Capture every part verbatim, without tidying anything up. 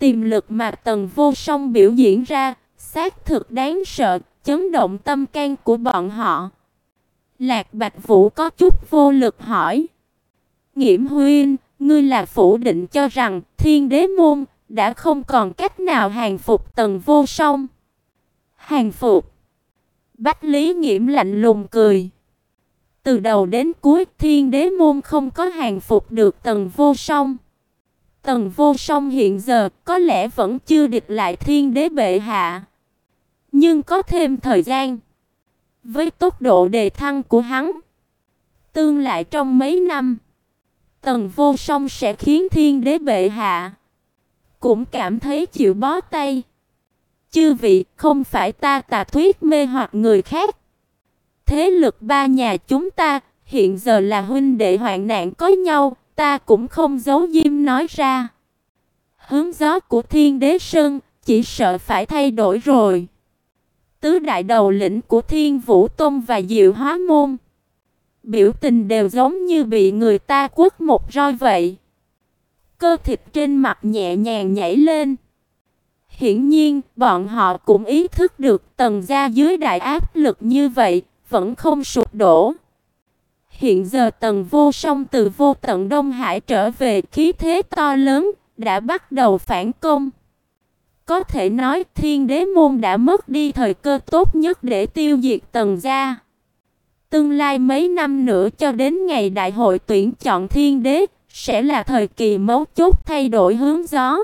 Tiềm lực mà Tần Vô Song biểu diễn ra, xác thực đáng sợ, chấn động tâm can của bọn họ. Lạc Bạch Vũ có chút vô lực hỏi: Nghiễm huynh, ngươi là phủ định cho rằng Thiên Đế môn đã không còn cách nào hàng phục Tần Vô Song? Hàng phục? Bách Lý Nghiễm lạnh lùng cười. Từ đầu đến cuối, Thiên Đế môn không có hàng phục được Tần Vô Song. Tần Vô Song hiện giờ có lẽ vẫn chưa địch lại Thiên Đế bệ hạ, nhưng có thêm thời gian. Với tốc độ đề thăng của hắn, tương lai trong mấy năm, Tần Vô Song sẽ khiến Thiên Đế bệ hạ cũng cảm thấy chịu bó tay. Chư vị, không phải ta tà thuyết mê hoặc người khác. Thế lực ba nhà chúng ta hiện giờ là huynh đệ hoạn nạn có nhau, ta cũng không giấu diêm nói ra. Hướng gió của Thiên Đế Sơn chỉ sợ phải thay đổi rồi. Tứ đại đầu lĩnh của Thiên Vũ Tông và Diệu Hóa Môn biểu tình đều giống như bị người ta quất một roi vậy. Cơ thịt trên mặt nhẹ nhàng nhảy lên. Hiển nhiên, bọn họ cũng ý thức được Tần gia dưới đại áp lực như vậy vẫn không sụp đổ. Hiện giờ Tần Vô Song từ vô tận Đông Hải trở về, khí thế to lớn, đã bắt đầu phản công. Có thể nói Thiên Đế môn đã mất đi thời cơ tốt nhất để tiêu diệt Tần gia. Tương lai mấy năm nữa cho đến ngày đại hội tuyển chọn Thiên Đế sẽ là thời kỳ mấu chốt thay đổi hướng gió.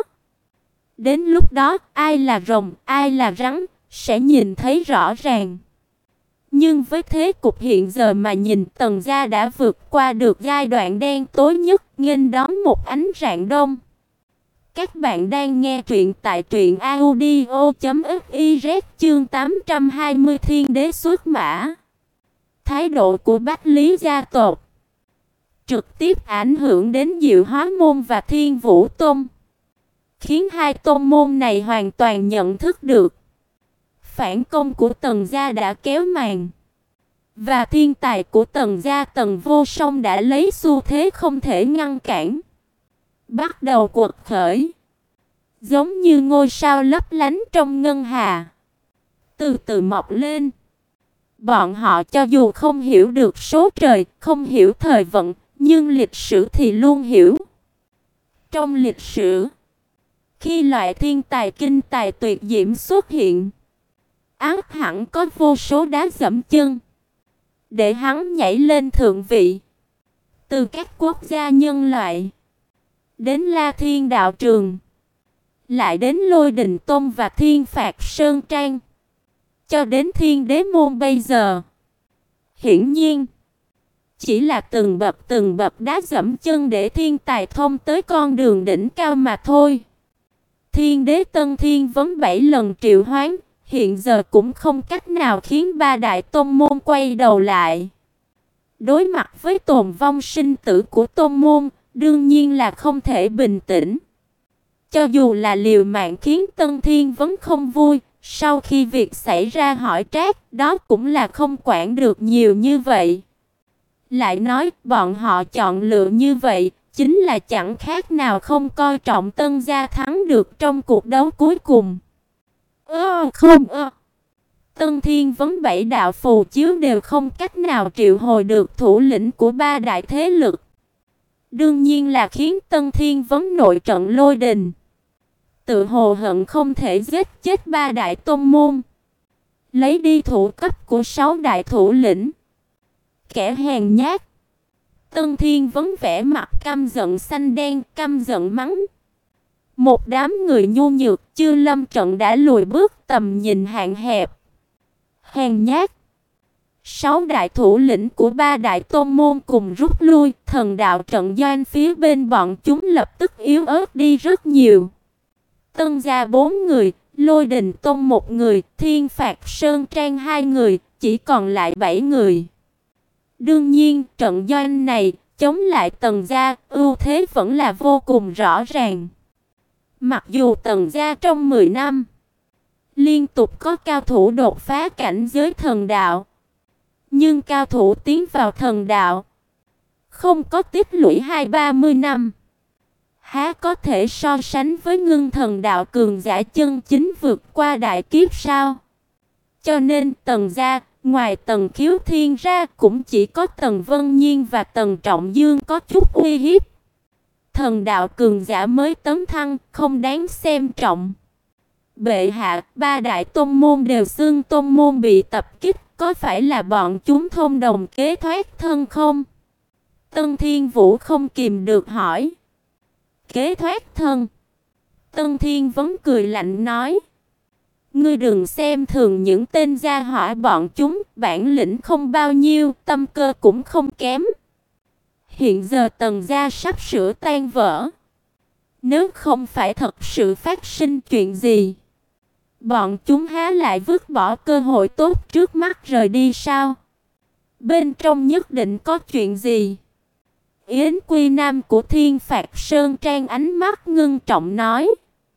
Đến lúc đó, ai là rồng, ai là rắn sẽ nhìn thấy rõ ràng. Nhưng với thế cục hiện giờ mà nhìn, Tần gia đã vượt qua được giai đoạn đen tối nhất, nghênh đón một ánh rạng đông. Các bạn đang nghe truyện tại truyện audio chấm fiz, chương tám trăm hai mươi Thiên Đế xuất mã. Thái độ của Bách Lý gia tộc trực tiếp ảnh hưởng đến Diệu Hóa môn và Thiên Vũ Tông, khiến hai tôn môn này hoàn toàn nhận thức được phản công của Tần gia đã kéo màn, và thiên tài của Tần gia Tần Vô Song đã lấy xu thế không thể ngăn cản, bắt đầu quật khởi, giống như ngôi sao lấp lánh trong ngân hà, từ từ mọc lên. Bọn họ cho dù không hiểu được số trời, không hiểu thời vận, nhưng lịch sử thì luôn hiểu. Trong lịch sử, khi loại thiên tài kinh tài tuyệt diễm xuất hiện, ắt hẳn có vô số đá dẫm chân, để hắn nhảy lên thượng vị. Từ các quốc gia nhân loại, đến La Thiên đạo trường, lại đến Lôi Đình Tông và Thiên Phạt Sơn Trang, cho đến Thiên Đế môn bây giờ. Hiển nhiên, chỉ là từng bậc từng bậc đá dẫm chân để thiên tài thông tới con đường đỉnh cao mà thôi. Thiên Đế Tân Thiên Vấn bảy lần triệu hoán, hiện giờ cũng không cách nào khiến ba đại tôn môn quay đầu lại. Đối mặt với tồn vong sinh tử của tôn môn, đương nhiên là không thể bình tĩnh. Cho dù là liều mạng khiến Tân Thiên Vấn không vui, sau khi việc xảy ra hỏi trác, đó cũng là không quản được nhiều như vậy. Lại nói, bọn họ chọn lựa như vậy, chính là chẳng khác nào không coi trọng Tân gia thắng được trong cuộc đấu cuối cùng. Ơ không ơ. Tân Thiên Vấn bảy đạo phù chiếu đều không cách nào triệu hồi được thủ lĩnh của ba đại thế lực. Đương nhiên là khiến Tân Thiên Vấn nội trận lôi đình. Tự hồ hận không thể giết chết ba đại tôn môn, lấy đi thủ cấp của sáu đại thủ lĩnh. Kẻ hèn nhát. Tân Thiên Vấn vẻ mặt căm giận xanh đen, căm giận mắng. Một đám người nhu nhược chưa lâm trận đã lùi bước, tầm nhìn hạn hẹp. Hèn nhát. Sáu đại thủ lĩnh của ba đại tôn môn cùng rút lui, thần đạo trận doanh phía bên bọn chúng lập tức yếu ớt đi rất nhiều. Tân gia bốn người, Lôi Đình Tông một người, Thiên Phạt Sơn Trang hai người, chỉ còn lại bảy người. Đương nhiên, trận doanh này chống lại Tần gia, ưu thế vẫn là vô cùng rõ ràng. Mặc dù Tần gia trong mười năm liên tục có cao thủ đột phá cảnh giới thần đạo, nhưng cao thủ tiến vào thần đạo không có tích lũy hai ba mươi năm. há có thể so sánh với ngưng thần đạo cường giả chân chính vượt qua đại kiếp sao? Cho nên Tần gia, ngoài Tần Khiếu Thiên ra cũng chỉ có Tần Vân Nhiên và Tần Trọng Dương có chút uy hiếp. Thần đạo cường giả mới tấn thăng, không đáng xem trọng. Bệ hạ, ba đại tôn môn đều xưng tôn môn bị tập kích, có phải là bọn chúng thông đồng kế thoát thân không? Tân Thiên Vũ không kìm được hỏi. Kế thoát thân? Tân Thiên vẫn cười lạnh nói. Ngươi đừng xem thường những tên gia hỏa bọn chúng, bản lĩnh không bao nhiêu, tâm cơ cũng không kém. Hiện giờ Tần gia sắp sửa tan vỡ. Nếu không phải thật sự phát sinh chuyện gì, bọn chúng há lại vứt bỏ cơ hội tốt trước mắt rời đi sao? Bên trong nhất định có chuyện gì? Yến Quy Nam của Thiên Phạt Sơn Trang ánh mắt ngưng trọng nói.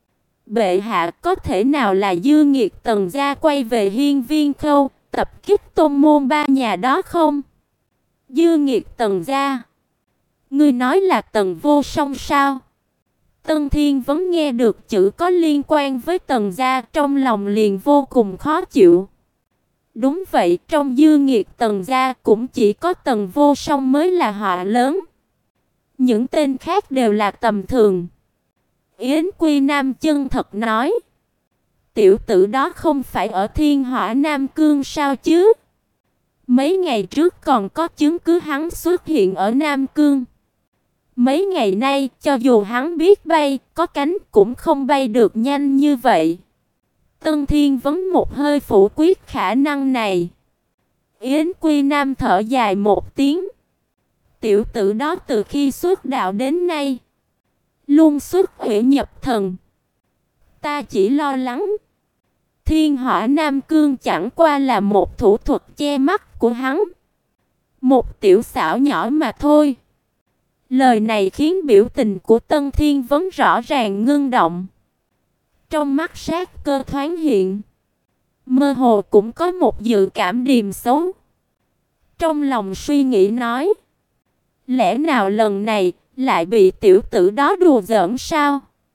Bệ hạ, có thể nào là dư nghiệt Tần gia quay về Hiên Viên Khâu, tập kích tôn môn ba nhà đó không? Dư nghiệt Tần gia? Ngươi nói là Tần Vô Song sao? Tân Thiên vẫn nghe được chữ có liên quan với Tần gia, trong lòng liền vô cùng khó chịu. Đúng vậy, trong dư nghiệt Tần gia cũng chỉ có Tần Vô Song mới là họa lớn. Những tên khác đều là tầm thường. Yến Quy Nam chân thật nói. Tiểu tử đó không phải ở Thiên Hỏa Nam Cương sao chứ? Mấy ngày trước còn có chứng cứ hắn xuất hiện ở Nam Cương. Mấy ngày nay, cho dù hắn biết bay, có cánh cũng không bay được nhanh như vậy. Tân Thiên vấn một hơi phủ quyết khả năng này. Yến Quy Nam thở dài một tiếng. Tiểu tử đó từ khi xuất đạo đến nay, luôn xuất huyễn nhập thần. Ta chỉ lo lắng Thiên Hỏa Nam Cương chẳng qua là một thủ thuật che mắt của hắn, một tiểu xảo nhỏ mà thôi. Lời này khiến biểu tình của Tân Thiên Vấn rõ ràng ngưng động. Trong mắt sát cơ thoáng hiện, mơ hồ cũng có một dự cảm điềm xấu. Trong lòng suy nghĩ nói, lẽ nào lần này lại bị tiểu tử đó đùa giỡn sao?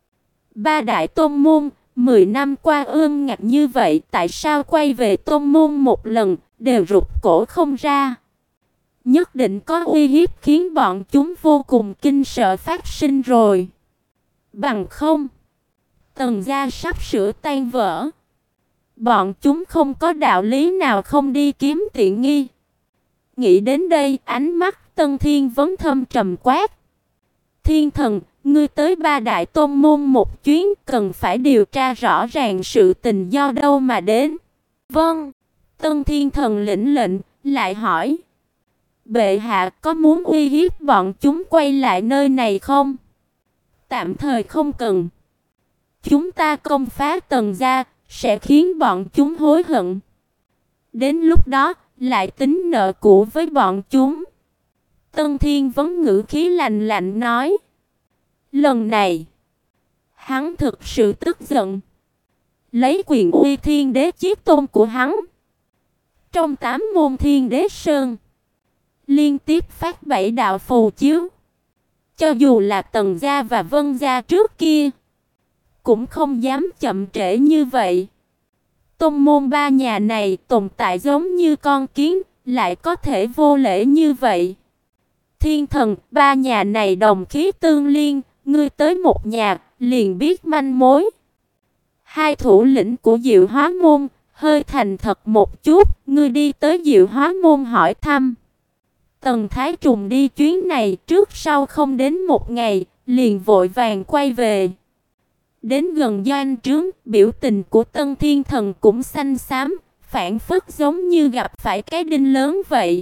Ba đại tôn môn, mười năm qua ương ngạnh như vậy, tại sao quay về tôn môn một lần, đều rụt cổ không ra? Nhất định có uy hiếp khiến bọn chúng vô cùng kinh sợ phát sinh rồi. Bằng không, Tần gia sắp sửa tan vỡ. Bọn chúng không có đạo lý nào không đi kiếm tiện nghi. Nghĩ đến đây, ánh mắt Tân Thiên Vấn thâm trầm quát. Thiên thần, ngươi tới ba đại tôn môn một chuyến, cần phải điều tra rõ ràng sự tình do đâu mà đến. Vâng. Tân Thiên thần lĩnh lệnh, lại hỏi. Bệ hạ có muốn uy hiếp bọn chúng quay lại nơi này không? Tạm thời không cần. Chúng ta công phá Tần gia, sẽ khiến bọn chúng hối hận. Đến lúc đó, lại tính nợ cũ với bọn chúng. Tân Thiên Vấn ngữ khí lạnh lạnh nói. Lần này, hắn thực sự tức giận. Lấy quyền uy thiên đế chiếc tôn của hắn. Trong tám môn thiên đế sơn, liên tiếp phát bảy đạo phù chiếu. Cho dù là Tần gia và Vân gia trước kia, cũng không dám chậm trễ như vậy. Tôn môn ba nhà này tồn tại giống như con kiến, lại có thể vô lễ như vậy. Thiên thần, ba nhà này đồng khí tương liên, ngươi tới một nhà, liền biết manh mối. Hai thủ lĩnh của Diệu Hóa môn, hơi thành thật một chút, ngươi đi tới Diệu Hóa môn hỏi thăm. Tần Thái Trùng đi chuyến này trước sau không đến một ngày, liền vội vàng quay về. Đến gần doanh trướng, biểu tình của Tân Thiên Thần cũng xanh xám, phảng phất giống như gặp phải cái đinh lớn vậy.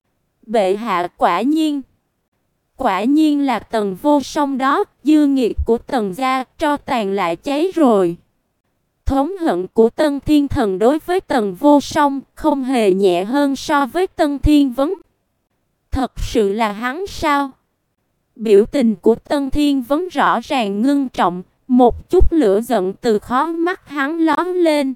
Bệ hạ, quả nhiên, quả nhiên là Tần Vô Song đó, dư nghiệt của Tần gia, tro tàn lại cháy rồi. Thống hận của Tân Thiên Thần đối với Tần Vô Song không hề nhẹ hơn so với Tân Thiên Vấn. Thật sự là hắn sao? Biểu tình của Tân Thiên Vấn rõ ràng ngưng trọng, một chút lửa giận từ khóe mắt hắn lóe lên.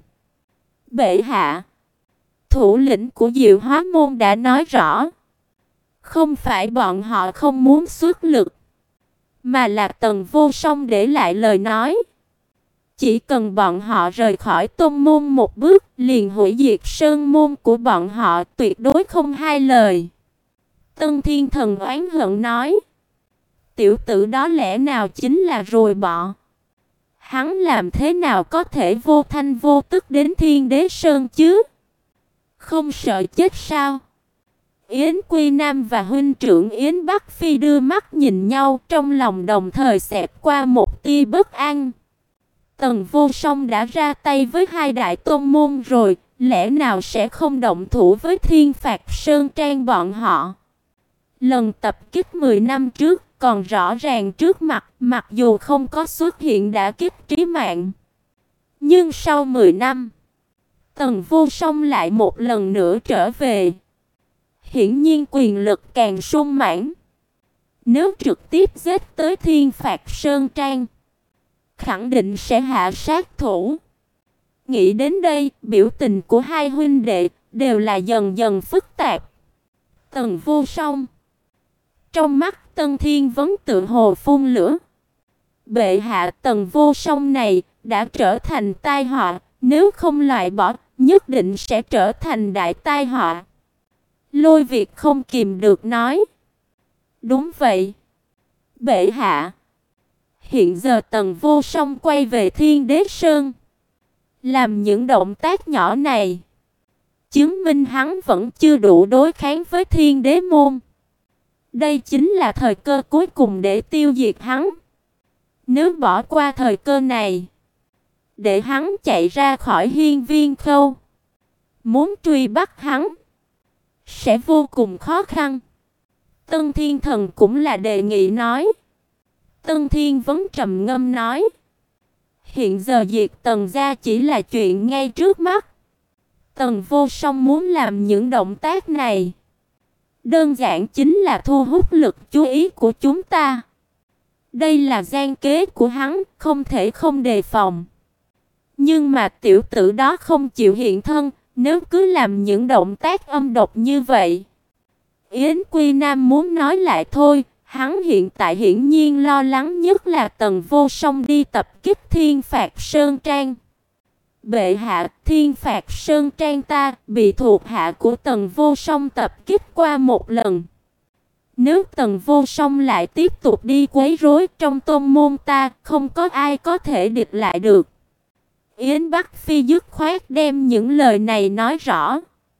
Bệ hạ, thủ lĩnh của Diệu Hóa môn đã nói rõ, không phải bọn họ không muốn xuất lực, mà là Tần Vô Song để lại lời nói. Chỉ cần bọn họ rời khỏi tôn môn một bước, liền hủy diệt sơn môn của bọn họ, tuyệt đối không hai lời. Tân Thiên Thần oán hận nói, tiểu tử đó lẽ nào chính là ruồi bọ? Hắn làm thế nào có thể vô thanh vô tức đến Thiên Đế Sơn chứ? Không sợ chết sao? Yến Quy Nam và huynh trưởng Yến Bắc Phi đưa mắt nhìn nhau, trong lòng đồng thời xẹt qua một tia bất an. Tần Vô Song đã ra tay với hai đại tôn môn rồi, lẽ nào sẽ không động thủ với Thiên Phạt Sơn Trang bọn họ? Lần tập kích mười năm trước còn rõ ràng trước mặt, mặc dù không có xuất hiện đả kích trí mạng. Nhưng sau mười năm, Tần Vô Song lại một lần nữa trở về. Hiển nhiên quyền lực càng sung mãn. Nếu trực tiếp giết tới Thiên Phạt Sơn Trang, khẳng định sẽ hạ sát thủ. Nghĩ đến đây, biểu tình của hai huynh đệ đều là dần dần phức tạp. Tần Vô Song, trong mắt Tân Thiên Vấn tự hồ phun lửa. Bệ hạ, Tần Vô Song này đã trở thành tai họa, nếu không loại bỏ, nhất định sẽ trở thành đại tai họa. Lôi Việt không kìm được nói, đúng vậy, bệ hạ. Hiện giờ Tần Vô Song quay về Thiên Đế Sơn, làm những động tác nhỏ này, chứng minh hắn vẫn chưa đủ đối kháng với Thiên Đế môn. Đây chính là thời cơ cuối cùng để tiêu diệt hắn. Nếu bỏ qua thời cơ này, để hắn chạy ra khỏi Hiên Viên Khâu, muốn truy bắt hắn sẽ vô cùng khó khăn. Tân Thiên Thần cũng là đề nghị nói. Tân Thiên Vấn trầm ngâm nói, hiện giờ diệt Tần gia chỉ là chuyện ngay trước mắt. Tần Vô Song muốn làm những động tác này, đơn giản chính là thu hút lực chú ý của chúng ta. Đây là gian kế của hắn, không thể không đề phòng. Nhưng mà tiểu tử đó không chịu hiện thân, nếu cứ làm những động tác âm độc như vậy. Yến Quy Nam muốn nói lại thôi, hắn hiện tại hiển nhiên lo lắng nhất là Tần Vô Song đi tập kích Thiên Phạt Sơn Trang. Bệ hạ, Thiên Phạt Sơn Trang ta bị thuộc hạ của Tần Vô Song tập kích qua một lần. Nếu Tần Vô Song lại tiếp tục đi quấy rối trong tôn môn ta, không có ai có thể địch lại được. Yến Bắc Phi dứt khoát đem những lời này nói rõ.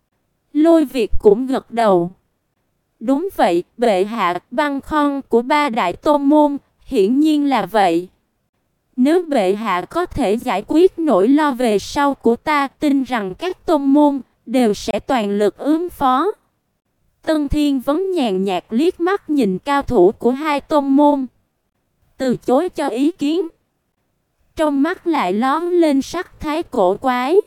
Lôi Việt cũng gật đầu. Đúng vậy, bệ hạ, băng khoăn của ba đại tôn môn, hiển nhiên là vậy. Nếu bệ hạ có thể giải quyết nỗi lo về sau của ta, tin rằng các tôn môn đều sẽ toàn lực ứng phó. Tân Thiên Vấn nhàn nhạt liếc mắt nhìn cao thủ của hai tôn môn, từ chối cho ý kiến. Trong mắt lại lóe lên sắc thái cổ quái.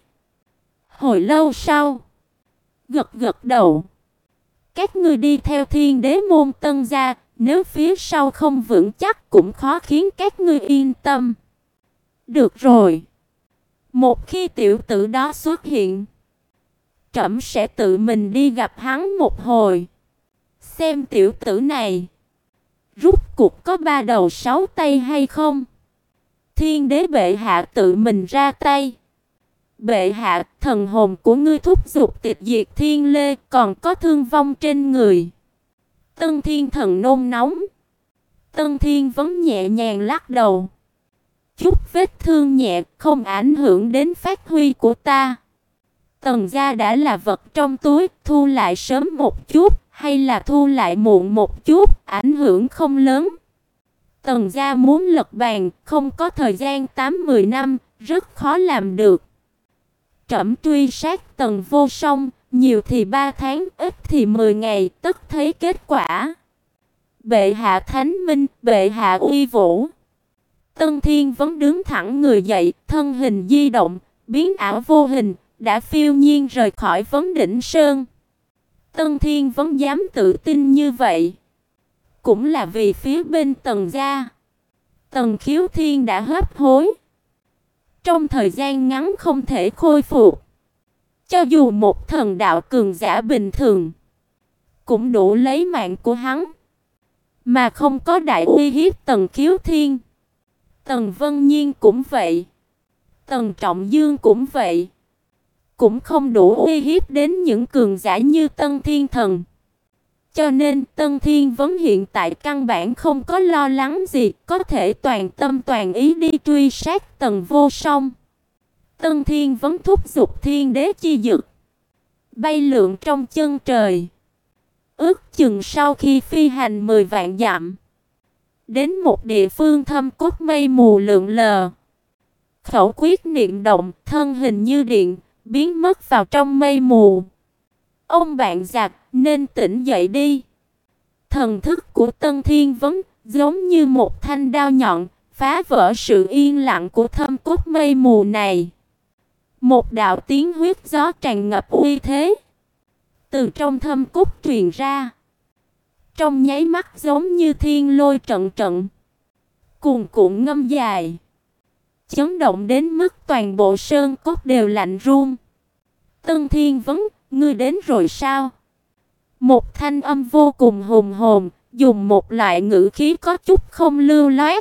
Hồi lâu sau, gật gật đầu. Các ngươi đi theo Thiên Đế môn Tân gia, nếu phía sau không vững chắc cũng khó khiến các ngươi yên tâm. Được rồi. Một khi tiểu tử đó xuất hiện, trẫm sẽ tự mình đi gặp hắn một hồi. Xem tiểu tử này rút cuộc có ba đầu sáu tay hay không. Thiên Đế bệ hạ tự mình ra tay. Bệ hạ, thần hồn của ngươi thúc giục tịch diệt thiên lê, còn có thương vong trên người. Tân Thiên Thần nôn nóng. Tân Thiên Vấn nhẹ nhàng lắc đầu. Chút vết thương nhẹ, không ảnh hưởng đến phát huy của ta. Tần gia đã là vật trong túi, thu lại sớm một chút, hay là thu lại muộn một chút, ảnh hưởng không lớn. Tần gia muốn lật bàn, không có thời gian tám mười năm, rất khó làm được. Trẫm truy sát Tần Vô Song, nhiều thì ba tháng, ít thì mười ngày, tất thấy kết quả. Bệ hạ thánh minh, bệ hạ uy vũ. Tân Thiên Vấn đứng thẳng người dậy, thân hình di động, biến ảo vô hình, đã phiêu nhiên rời khỏi Vấn Đỉnh Sơn. Tân Thiên Vấn dám tự tin như vậy, cũng là vì phía bên Tần gia. Tần Khiếu Thiên đã hấp hối, trong thời gian ngắn không thể khôi phục. Cho dù một thần đạo cường giả bình thường, cũng đủ lấy mạng của hắn. mà không có đại uy hiếp Tần Khiếu Thiên. Tần Vân Nhiên cũng vậy, Tần Trọng Dương cũng vậy, cũng không đủ uy hiếp đến những cường giả như Tân Thiên Thần. Cho nên Tân Thiên Vấn hiện tại căn bản không có lo lắng gì, có thể toàn tâm toàn ý đi truy sát Tần Vô Song. Tân Thiên Vấn thúc giục Thiên Đế chi dực, bay lượn trong chân trời. Ước chừng sau khi phi hành mười vạn dặm, đến một địa phương thâm cốt mây mù lượn lờ. Khẩu quyết niệm động, thân hình như điện, biến mất vào trong mây mù. Ông bạn giặc, nên tỉnh dậy đi. Thần thức của Tân Thiên Vấn giống như một thanh đao nhọn, phá vỡ sự yên lặng của thâm cốt mây mù này. Một đạo tiếng huyết gió tràn ngập uy thế từ trong thâm cốt truyền ra. Trong nháy mắt giống như thiên lôi trận trận, cuồn cuộn ngâm dài, chấn động đến mức toàn bộ sơn cốt đều lạnh run. Tân Thiên Vấn, ngươi đến rồi sao? Một thanh âm vô cùng hùng hồn, dùng một loại ngữ khí có chút không lưu loát.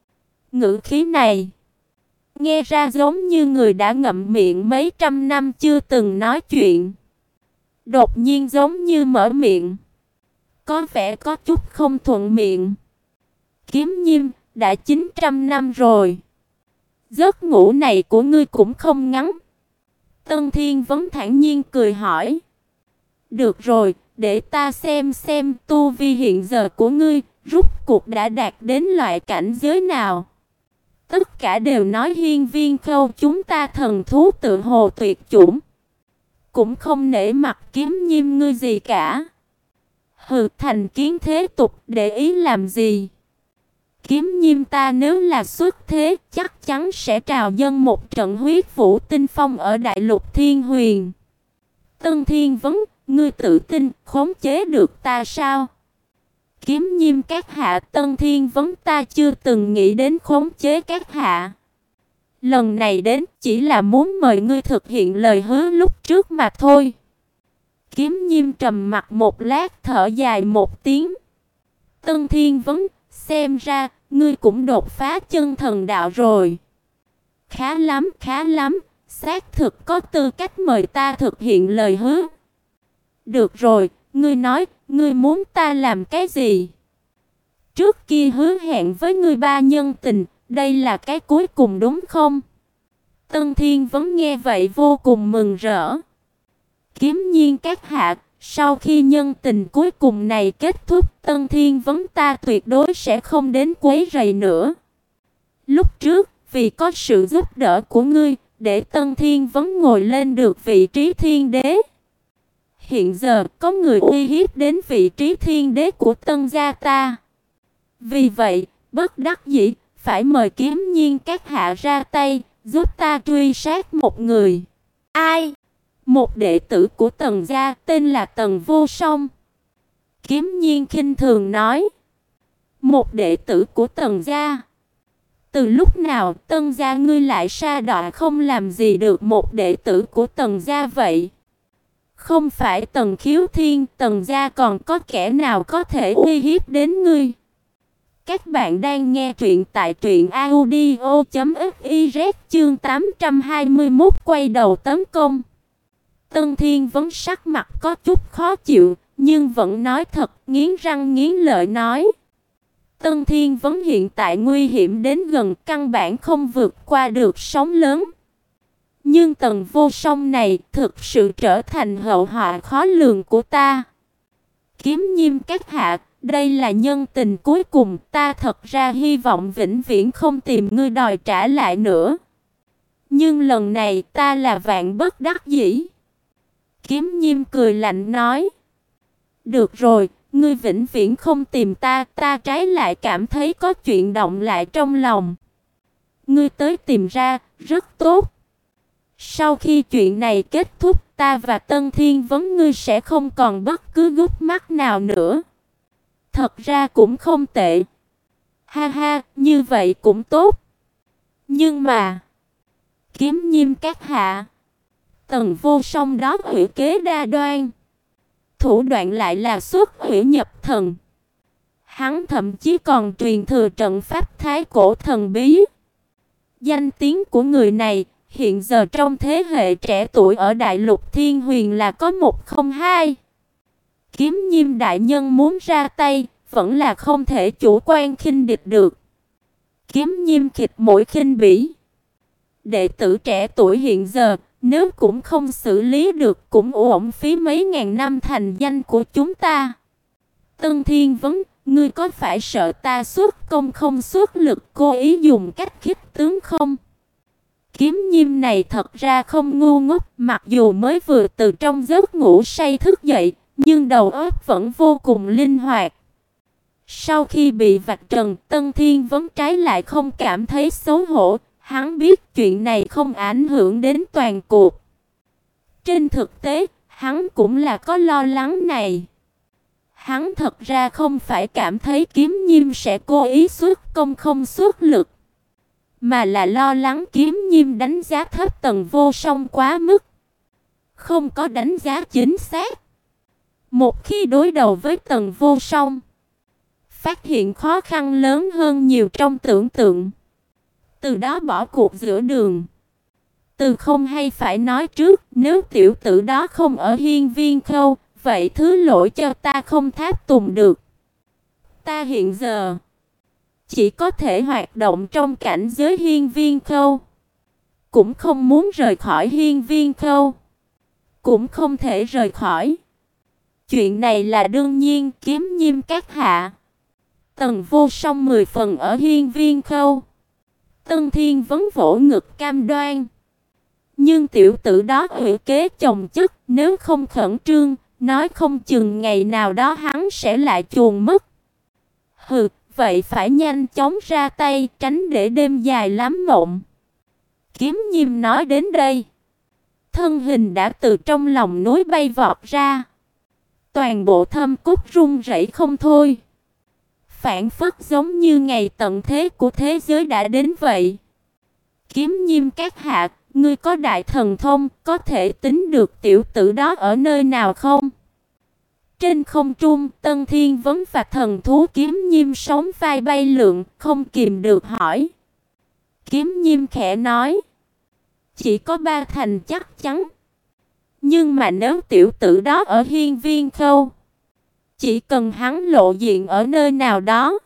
Ngữ khí này nghe ra giống như người đã ngậm miệng mấy trăm năm chưa từng nói chuyện, đột nhiên giống như mở miệng, có vẻ có chút không thuận miệng. Kiếm Nhiêm, đã chín trăm năm rồi. Giấc ngủ này của ngươi cũng không ngắn. Tân Thiên Vấn thản nhiên cười hỏi. Được rồi, để ta xem xem tu vi hiện giờ của ngươi rốt cuộc đã đạt đến loại cảnh giới nào. Tất cả đều nói Hiên Viên Khâu chúng ta thần thú tự hồ tuyệt chủng, cũng không nể mặt Kiếm Nhiêm ngươi gì cả. Hừ, thành kiến thế tục, để ý làm gì? Kiếm Nhiêm ta nếu là xuất thế, chắc chắn sẽ trào dâng một trận huyết vũ tinh phong ở đại lục Thiên Huyền. Tân Thiên Vấn, ngươi tự tin khống chế được ta sao? Kiếm Nhiêm các hạ, Tân Thiên Vấn ta chưa từng nghĩ đến khống chế các hạ. Lần này đến chỉ là muốn mời ngươi thực hiện lời hứa lúc trước mà thôi. Kiếm Nhiêm trầm mặt một lát, thở dài một tiếng. Tân Thiên Vấn, xem ra ngươi cũng đột phá chân thần đạo rồi. Khá lắm, khá lắm, xác thực có tư cách mời ta thực hiện lời hứa. Được rồi, ngươi nói, ngươi muốn ta làm cái gì? Trước kia hứa hẹn với ngươi ba nhân tình, đây là cái cuối cùng đúng không? Tân Thiên Vấn nghe vậy vô cùng mừng rỡ. Kiếm Nhiên các hạ, sau khi nhân tình cuối cùng này kết thúc, Tân Thiên Vấn ta tuyệt đối sẽ không đến quấy rầy nữa. Lúc trước, vì có sự giúp đỡ của ngươi, để Tân Thiên Vấn ngồi lên được vị trí thiên đế. Hiện giờ, có người uy hiếp đến vị trí thiên đế của Tân gia ta. Vì vậy, bất đắc dĩ, phải mời Kiếm Nhiên các hạ ra tay, giúp ta truy sát một người. Ai? Một đệ tử của Tần gia tên là Tần Vô Song. Kiếm Nhiên khinh thường nói. Một đệ tử của Tần gia? Từ lúc nào Tần gia ngươi lại sa đọa không làm gì được một đệ tử của Tần gia vậy? Không phải Tần Khiếu Thiên, Tần gia còn có kẻ nào có thể uy hiếp đến ngươi? Các bạn đang nghe truyện tại truyện audio chấm fiz chương tám trăm hai mươi mốt quay đầu tấn công. Tân Thiên Vấn sắc mặt có chút khó chịu, nhưng vẫn nói thật, nghiến răng nghiến lợi nói. Tân Thiên Vấn hiện tại nguy hiểm đến gần, căn bản không vượt qua được sóng lớn. Nhưng Tần Vô Song này thực sự trở thành hậu họa khó lường của ta. Kiếm Nhiêm các hạ, đây là nhân tình cuối cùng, ta thật ra hy vọng vĩnh viễn không tìm ngươi đòi trả lại nữa. Nhưng lần này ta là vạn bất đắc dĩ. Kiếm Nhiêm cười lạnh nói. Được rồi, ngươi vĩnh viễn không tìm ta, ta trái lại cảm thấy có chuyện động lại trong lòng. Ngươi tới tìm ra, rất tốt. Sau khi chuyện này kết thúc, ta và Tân Thiên Vấn ngươi sẽ không còn bất cứ gút mắt nào nữa. Thật ra cũng không tệ. Ha ha, như vậy cũng tốt. Nhưng mà, Kiếm Nhiêm các hạ, Tần Vô Song đó hủy kế đa đoan, thủ đoạn lại là xuất hủy nhập thần. Hắn thậm chí còn truyền thừa trận pháp thái cổ thần bí. Danh tiếng của người này hiện giờ trong thế hệ trẻ tuổi ở Đại Lục Thiên Huyền là có một không hai. Kiếm Nhiêm đại nhân muốn ra tay, vẫn là không thể chủ quan khinh địch được. Kiếm Nhiêm khịt mũi khinh bỉ. Đệ tử trẻ tuổi hiện giờ, nếu cũng không xử lý được cũng uổng phí mấy ngàn năm thành danh của chúng ta. Tân Thiên vấn, ngươi có phải sợ ta xuất công không xuất lực, cố ý dùng cách khích tướng không? Kiếm Nhiêm này thật ra không ngu ngốc, mặc dù mới vừa từ trong giấc ngủ say thức dậy, nhưng đầu óc vẫn vô cùng linh hoạt. Sau khi bị vạch trần, Tân Thiên vấn trái lại không cảm thấy xấu hổ, hắn biết chuyện này không ảnh hưởng đến toàn cuộc. Trên thực tế, hắn cũng là có lo lắng này. Hắn thật ra không phải cảm thấy Kiếm Nhiêm sẽ cố ý xuất công không xuất lực, mà là lo lắng Kiếm Nhiêm đánh giá thấp Tần Vô Song quá mức, không có đánh giá chính xác. Một khi đối đầu với Tần Vô Song, phát hiện khó khăn lớn hơn nhiều trong tưởng tượng, từ đó bỏ cuộc giữa đường. Từ không hay phải nói trước, nếu tiểu tử đó không ở Hiên Viên Khâu, vậy thứ lỗi cho ta không tháp tùng được. Ta hiện giờ chỉ có thể hoạt động trong cảnh giới Hiên Viên Khâu, cũng không muốn rời khỏi Hiên Viên Khâu, cũng không thể rời khỏi. Chuyện này là đương nhiên. Kiếm Nhiêm các hạ. Tần Vô Song mười phần ở Hiên Viên Khâu. Tân Thiên vấn vỗ ngực cam đoan. Nhưng tiểu tử đó ủy kế chồng chức, nếu không khẩn trương, nói không chừng ngày nào đó hắn sẽ lại chuồn mất. Hừ, vậy phải nhanh chóng ra tay, tránh để đêm dài lắm mộng. Kiếm Nhiêm nói đến đây, thân hình đã từ trong lòng núi bay vọt ra. Toàn bộ thâm cốt run rẩy không thôi, phảng phất giống như ngày tận thế của thế giới đã đến vậy. Kiếm Nhiêm các hạ, ngươi có đại thần thông, có thể tính được tiểu tử đó ở nơi nào không? Trên không trung, Tân Thiên vấn và thần thú Kiếm Nhiêm sóng vai bay lượn, không kìm được hỏi. Kiếm Nhiêm khẽ nói, chỉ có ba thành chắc chắn. Nhưng mà nếu tiểu tử đó ở Hiên Viên Khâu, chỉ cần hắn lộ diện ở nơi nào đó,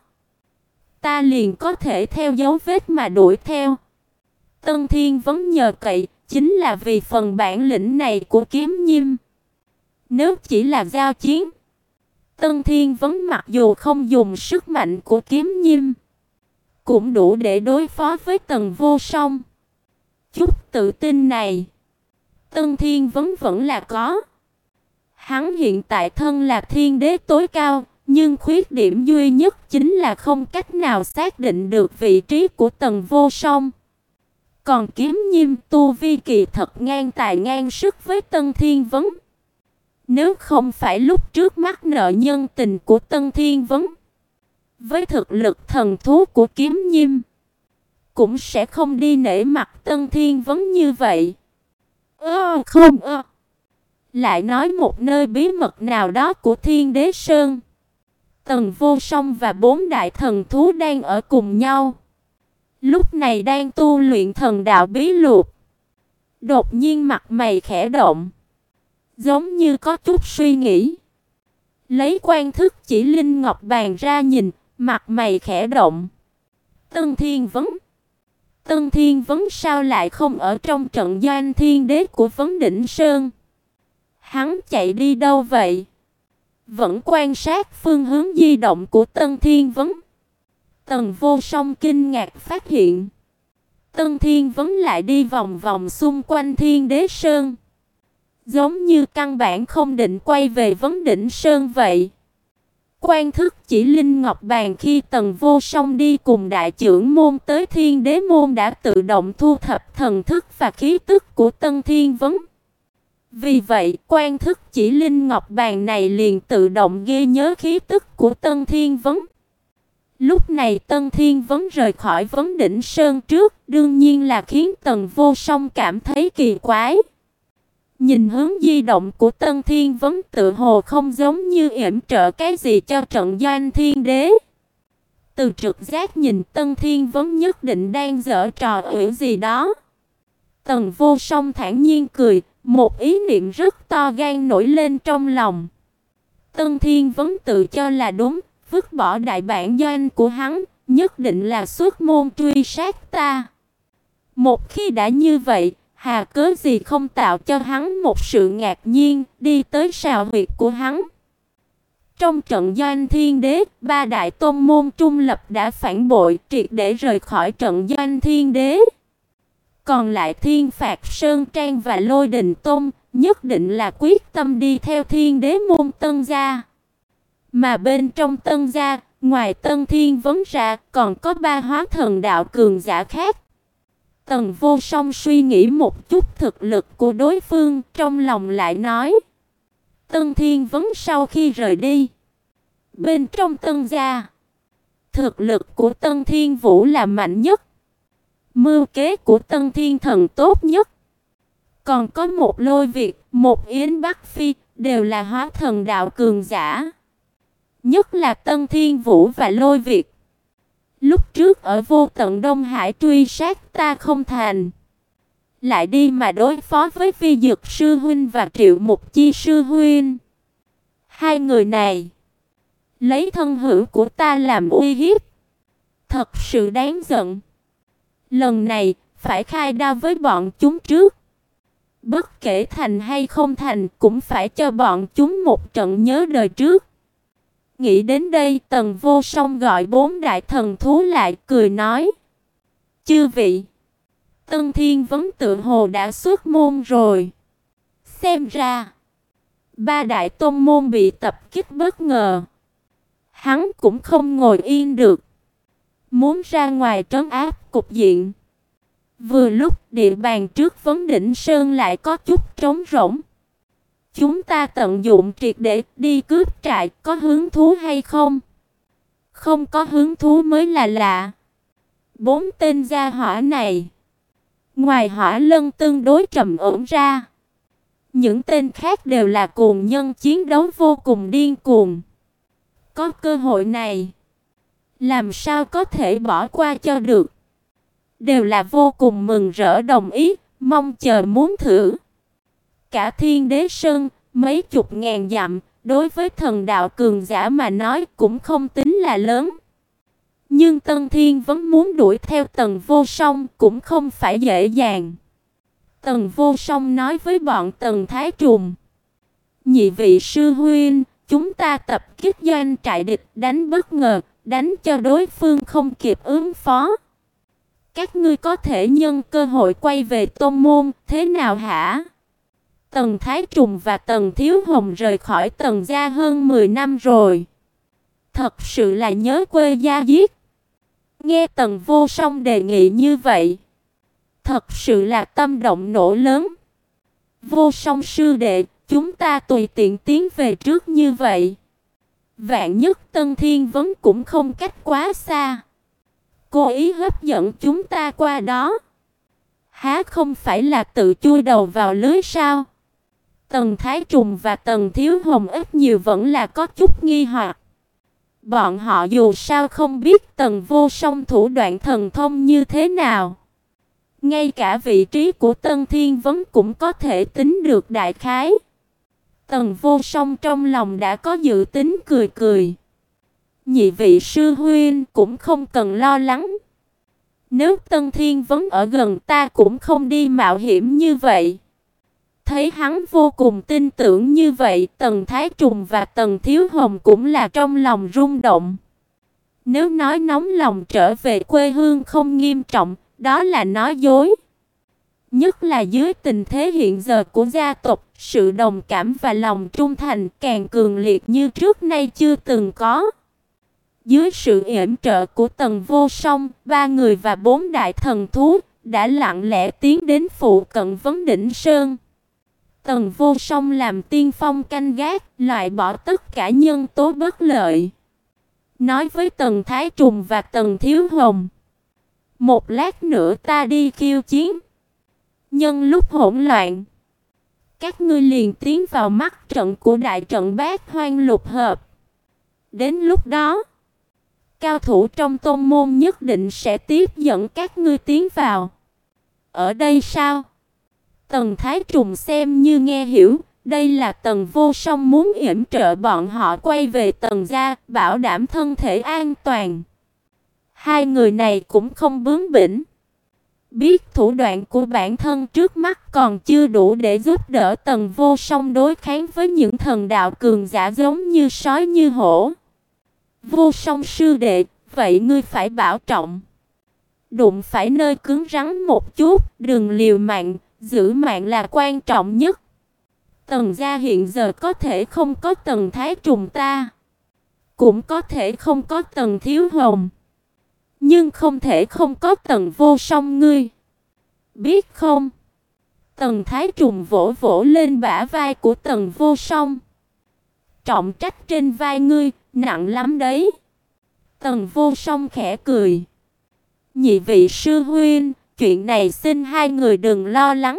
ta liền có thể theo dấu vết mà đuổi theo. Tân Thiên vấn nhờ cậy, chính là vì phần bản lĩnh này của Kiếm Nhiêm. Nếu chỉ là giao chiến, Tân Thiên vấn mặc dù không dùng sức mạnh của Kiếm Nhiêm, cũng đủ để đối phó với Tần Vô Song. Chút tự tin này, Tân Thiên vấn vẫn là có. Hắn hiện tại thân là thiên đế tối cao, nhưng khuyết điểm duy nhất chính là không cách nào xác định được vị trí của Tần Vô Song. Còn Kiếm Nhiêm tu vi kỳ thật ngang tài ngang sức với Tân Thiên vấn. Nếu không phải lúc trước mắc nợ nhân tình của Tân Thiên vấn, với thực lực thần thú của Kiếm Nhiêm, cũng sẽ không đi nể mặt Tân Thiên vấn như vậy. Ơ không ơ. Lại nói một nơi bí mật nào đó của Thiên Đế Sơn, Tần Vô Song và bốn đại thần thú đang ở cùng nhau. Lúc này đang tu luyện thần đạo bí lục. Đột nhiên mặt mày khẽ động, giống như có chút suy nghĩ. Lấy quan thức chỉ linh ngọc bàn ra nhìn, mặt mày khẽ động. Tân Thiên vấn. Tân Thiên vấn sao lại không ở trong trận doanh thiên đế của Vấn Đỉnh Sơn? Hắn chạy đi đâu vậy? Vẫn quan sát phương hướng di động của Tân Thiên vấn. Tần Vô Song kinh ngạc phát hiện, Tân Thiên vấn lại đi vòng vòng xung quanh Thiên Đế Sơn, giống như căn bản không định quay về Vấn Đỉnh Sơn vậy. Quan thức chỉ linh ngọc bàn khi Tần Vô Song đi cùng đại trưởng môn tới Thiên Đế môn đã tự động thu thập thần thức và khí tức của Tân Thiên vấn. Vì vậy, quan thức chỉ linh ngọc bàn này liền tự động ghi nhớ khí tức của Tân Thiên vấn. Lúc này Tân Thiên vấn rời khỏi Vấn Đỉnh Sơn trước, đương nhiên là khiến Tần Vô Song cảm thấy kỳ quái. Nhìn hướng di động của Tân Thiên Vấn tự hồ không giống như yểm trợ cái gì cho trận doanh thiên đế. Từ trực giác nhìn Tân Thiên Vấn nhất định đang giở trò ủy gì đó. Tần Vô Song thản nhiên cười, một ý niệm rất to gan nổi lên trong lòng. Tân Thiên Vấn tự cho là đúng, vứt bỏ đại bản doanh của hắn, nhất định là xuất môn truy sát ta. Một khi đã như vậy, hà cớ gì không tạo cho hắn một sự ngạc nhiên, đi tới sào huyệt của hắn. Trong trận doanh thiên đế, ba đại tôn môn trung lập đã phản bội, triệt để rời khỏi trận doanh thiên đế. Còn lại Thiên Phạt Sơn Trang và Lôi Đình Tôn nhất định là quyết tâm đi theo thiên đế môn Tân gia. Mà bên trong Tân gia, ngoài Tân Thiên Vấn ra, còn có ba hóa thần đạo cường giả khác. Tần Vô Song suy nghĩ một chút thực lực của đối phương, trong lòng lại nói: Tân Thiên Vấn sau khi rời đi, bên trong Tân gia, thực lực của Tân Thiên Vũ là mạnh nhất, mưu kế của Tân Thiên Thần tốt nhất. Còn có một Lôi Việt, một Yến Bắc Phi, đều là hóa thần đạo cường giả. Nhất là Tân Thiên Vũ và Lôi Việt. Lúc trước ở Vô Tận Đông Hải truy sát ta không thành, lại đi mà đối phó với Vi Dực sư huynh và Triệu Mục Chi sư huynh. Hai người này lấy thân hữu của ta làm uy hiếp, thật sự đáng giận. Lần này phải khai đao với bọn chúng trước. Bất kể thành hay không thành, cũng phải cho bọn chúng một trận nhớ đời trước. Nghĩ đến đây, Tần Vô Song gọi bốn đại thần thú lại, cười nói: Chư vị, Tân Thiên Vấn tự hồ đã xuất môn rồi. Xem ra ba đại tôn môn bị tập kích bất ngờ, hắn cũng không ngồi yên được, muốn ra ngoài trấn áp cục diện. Vừa lúc địa bàn trước Vấn Đỉnh Sơn lại có chút trống rỗng, chúng ta tận dụng triệt để đi cướp trại, có hứng thú hay không? Không có hứng thú mới là lạ. Bốn tên gia hỏa này, ngoài Hỏa Lân tương đối trầm ổn ra, những tên khác đều là cuồng nhân, chiến đấu vô cùng điên cuồng. Có cơ hội này, làm sao có thể bỏ qua cho được? Đều là vô cùng mừng rỡ đồng ý, mong chờ muốn thử. Cả Thiên Đế Sơn, mấy chục ngàn dặm, đối với thần đạo cường giả mà nói cũng không tính là lớn. Nhưng Tân Thiên vẫn muốn đuổi theo Tần Vô Song cũng không phải dễ dàng. Tần Vô Song nói với bọn Tần Thái Trùng: Nhị vị sư huynh, chúng ta tập kích doanh trại địch, đánh bất ngờ, đánh cho đối phương không kịp ứng phó. Các ngươi có thể nhân cơ hội quay về tôn môn, thế nào hả? Tần Thái Trùng và Tần Thiếu Hồng rời khỏi Tần gia hơn mười năm rồi, thật sự là nhớ quê gia diết. Nghe Tần Vô Song đề nghị như vậy, thật sự là tâm động nổ lớn. Vô Song sư đệ, chúng ta tùy tiện tiến về trước như vậy, vạn nhất Tân Thiên Vấn cũng không cách quá xa, cố ý hấp dẫn chúng ta qua đó, há không phải là tự chui đầu vào lưới sao? Tần Thái Trùng và Tần Thiếu Hồng ít nhiều vẫn là có chút nghi hoặc. Bọn họ dù sao không biết Tần Vô Song thủ đoạn thần thông như thế nào, ngay cả vị trí của Tân Thiên Vấn cũng có thể tính được đại khái. Tần Vô Song trong lòng đã có dự tính, cười cười: Nhị vị sư huynh cũng không cần lo lắng. Nếu Tân Thiên Vấn ở gần ta cũng không đi mạo hiểm như vậy. Thấy hắn vô cùng tin tưởng như vậy, Tần Thái Trùng và Tần Thiếu Hồng cũng là trong lòng rung động. Nếu nói nóng lòng trở về quê hương không nghiêm trọng, đó là nói dối. Nhất là dưới tình thế hiện giờ của gia tộc, sự đồng cảm và lòng trung thành càng cường liệt như trước nay chưa từng có. Dưới sự yểm trợ của Tần Vô Song, ba người và bốn đại thần thú đã lặng lẽ tiến đến phụ cận Vấn Đỉnh Sơn. Tần Vô Song làm tiên phong canh gác, loại bỏ tất cả nhân tố bất lợi. Nói với Tần Thái Trùng và Tần Thiếu Hồng: Một lát nữa ta đi khiêu chiến. Nhân lúc hỗn loạn, các ngươi liền tiến vào mắt trận của đại trận Bát Hoang Lục Hợp. Đến lúc đó, cao thủ trong tôn môn nhất định sẽ tiếp dẫn các ngươi tiến vào. Ở đây sao? Tần Thái Trùng xem như nghe hiểu, đây là Tần Vô Song muốn yểm trợ bọn họ quay về Tần gia, bảo đảm thân thể an toàn. Hai người này cũng không bướng bỉnh. Biết thủ đoạn của bản thân trước mắt còn chưa đủ để giúp đỡ Tần Vô Song đối kháng với những thần đạo cường giả giống như sói như hổ. Vô Song sư đệ, vậy ngươi phải bảo trọng. Đụng phải nơi cứng rắn một chút, đừng liều mạng, giữ mạng là quan trọng nhất. Tần gia hiện giờ có thể không có Tần Thái Trùng ta, cũng có thể không có Tần Thiếu Hồng, nhưng không thể không có Tần Vô Song ngươi. Biết không? Tần Thái Trùng vỗ vỗ lên bả vai của Tần Vô Song. Trọng trách trên vai ngươi, nặng lắm đấy. Tần Vô Song khẽ cười. Nhị vị sư huynh, chuyện này xin hai người đừng lo lắng.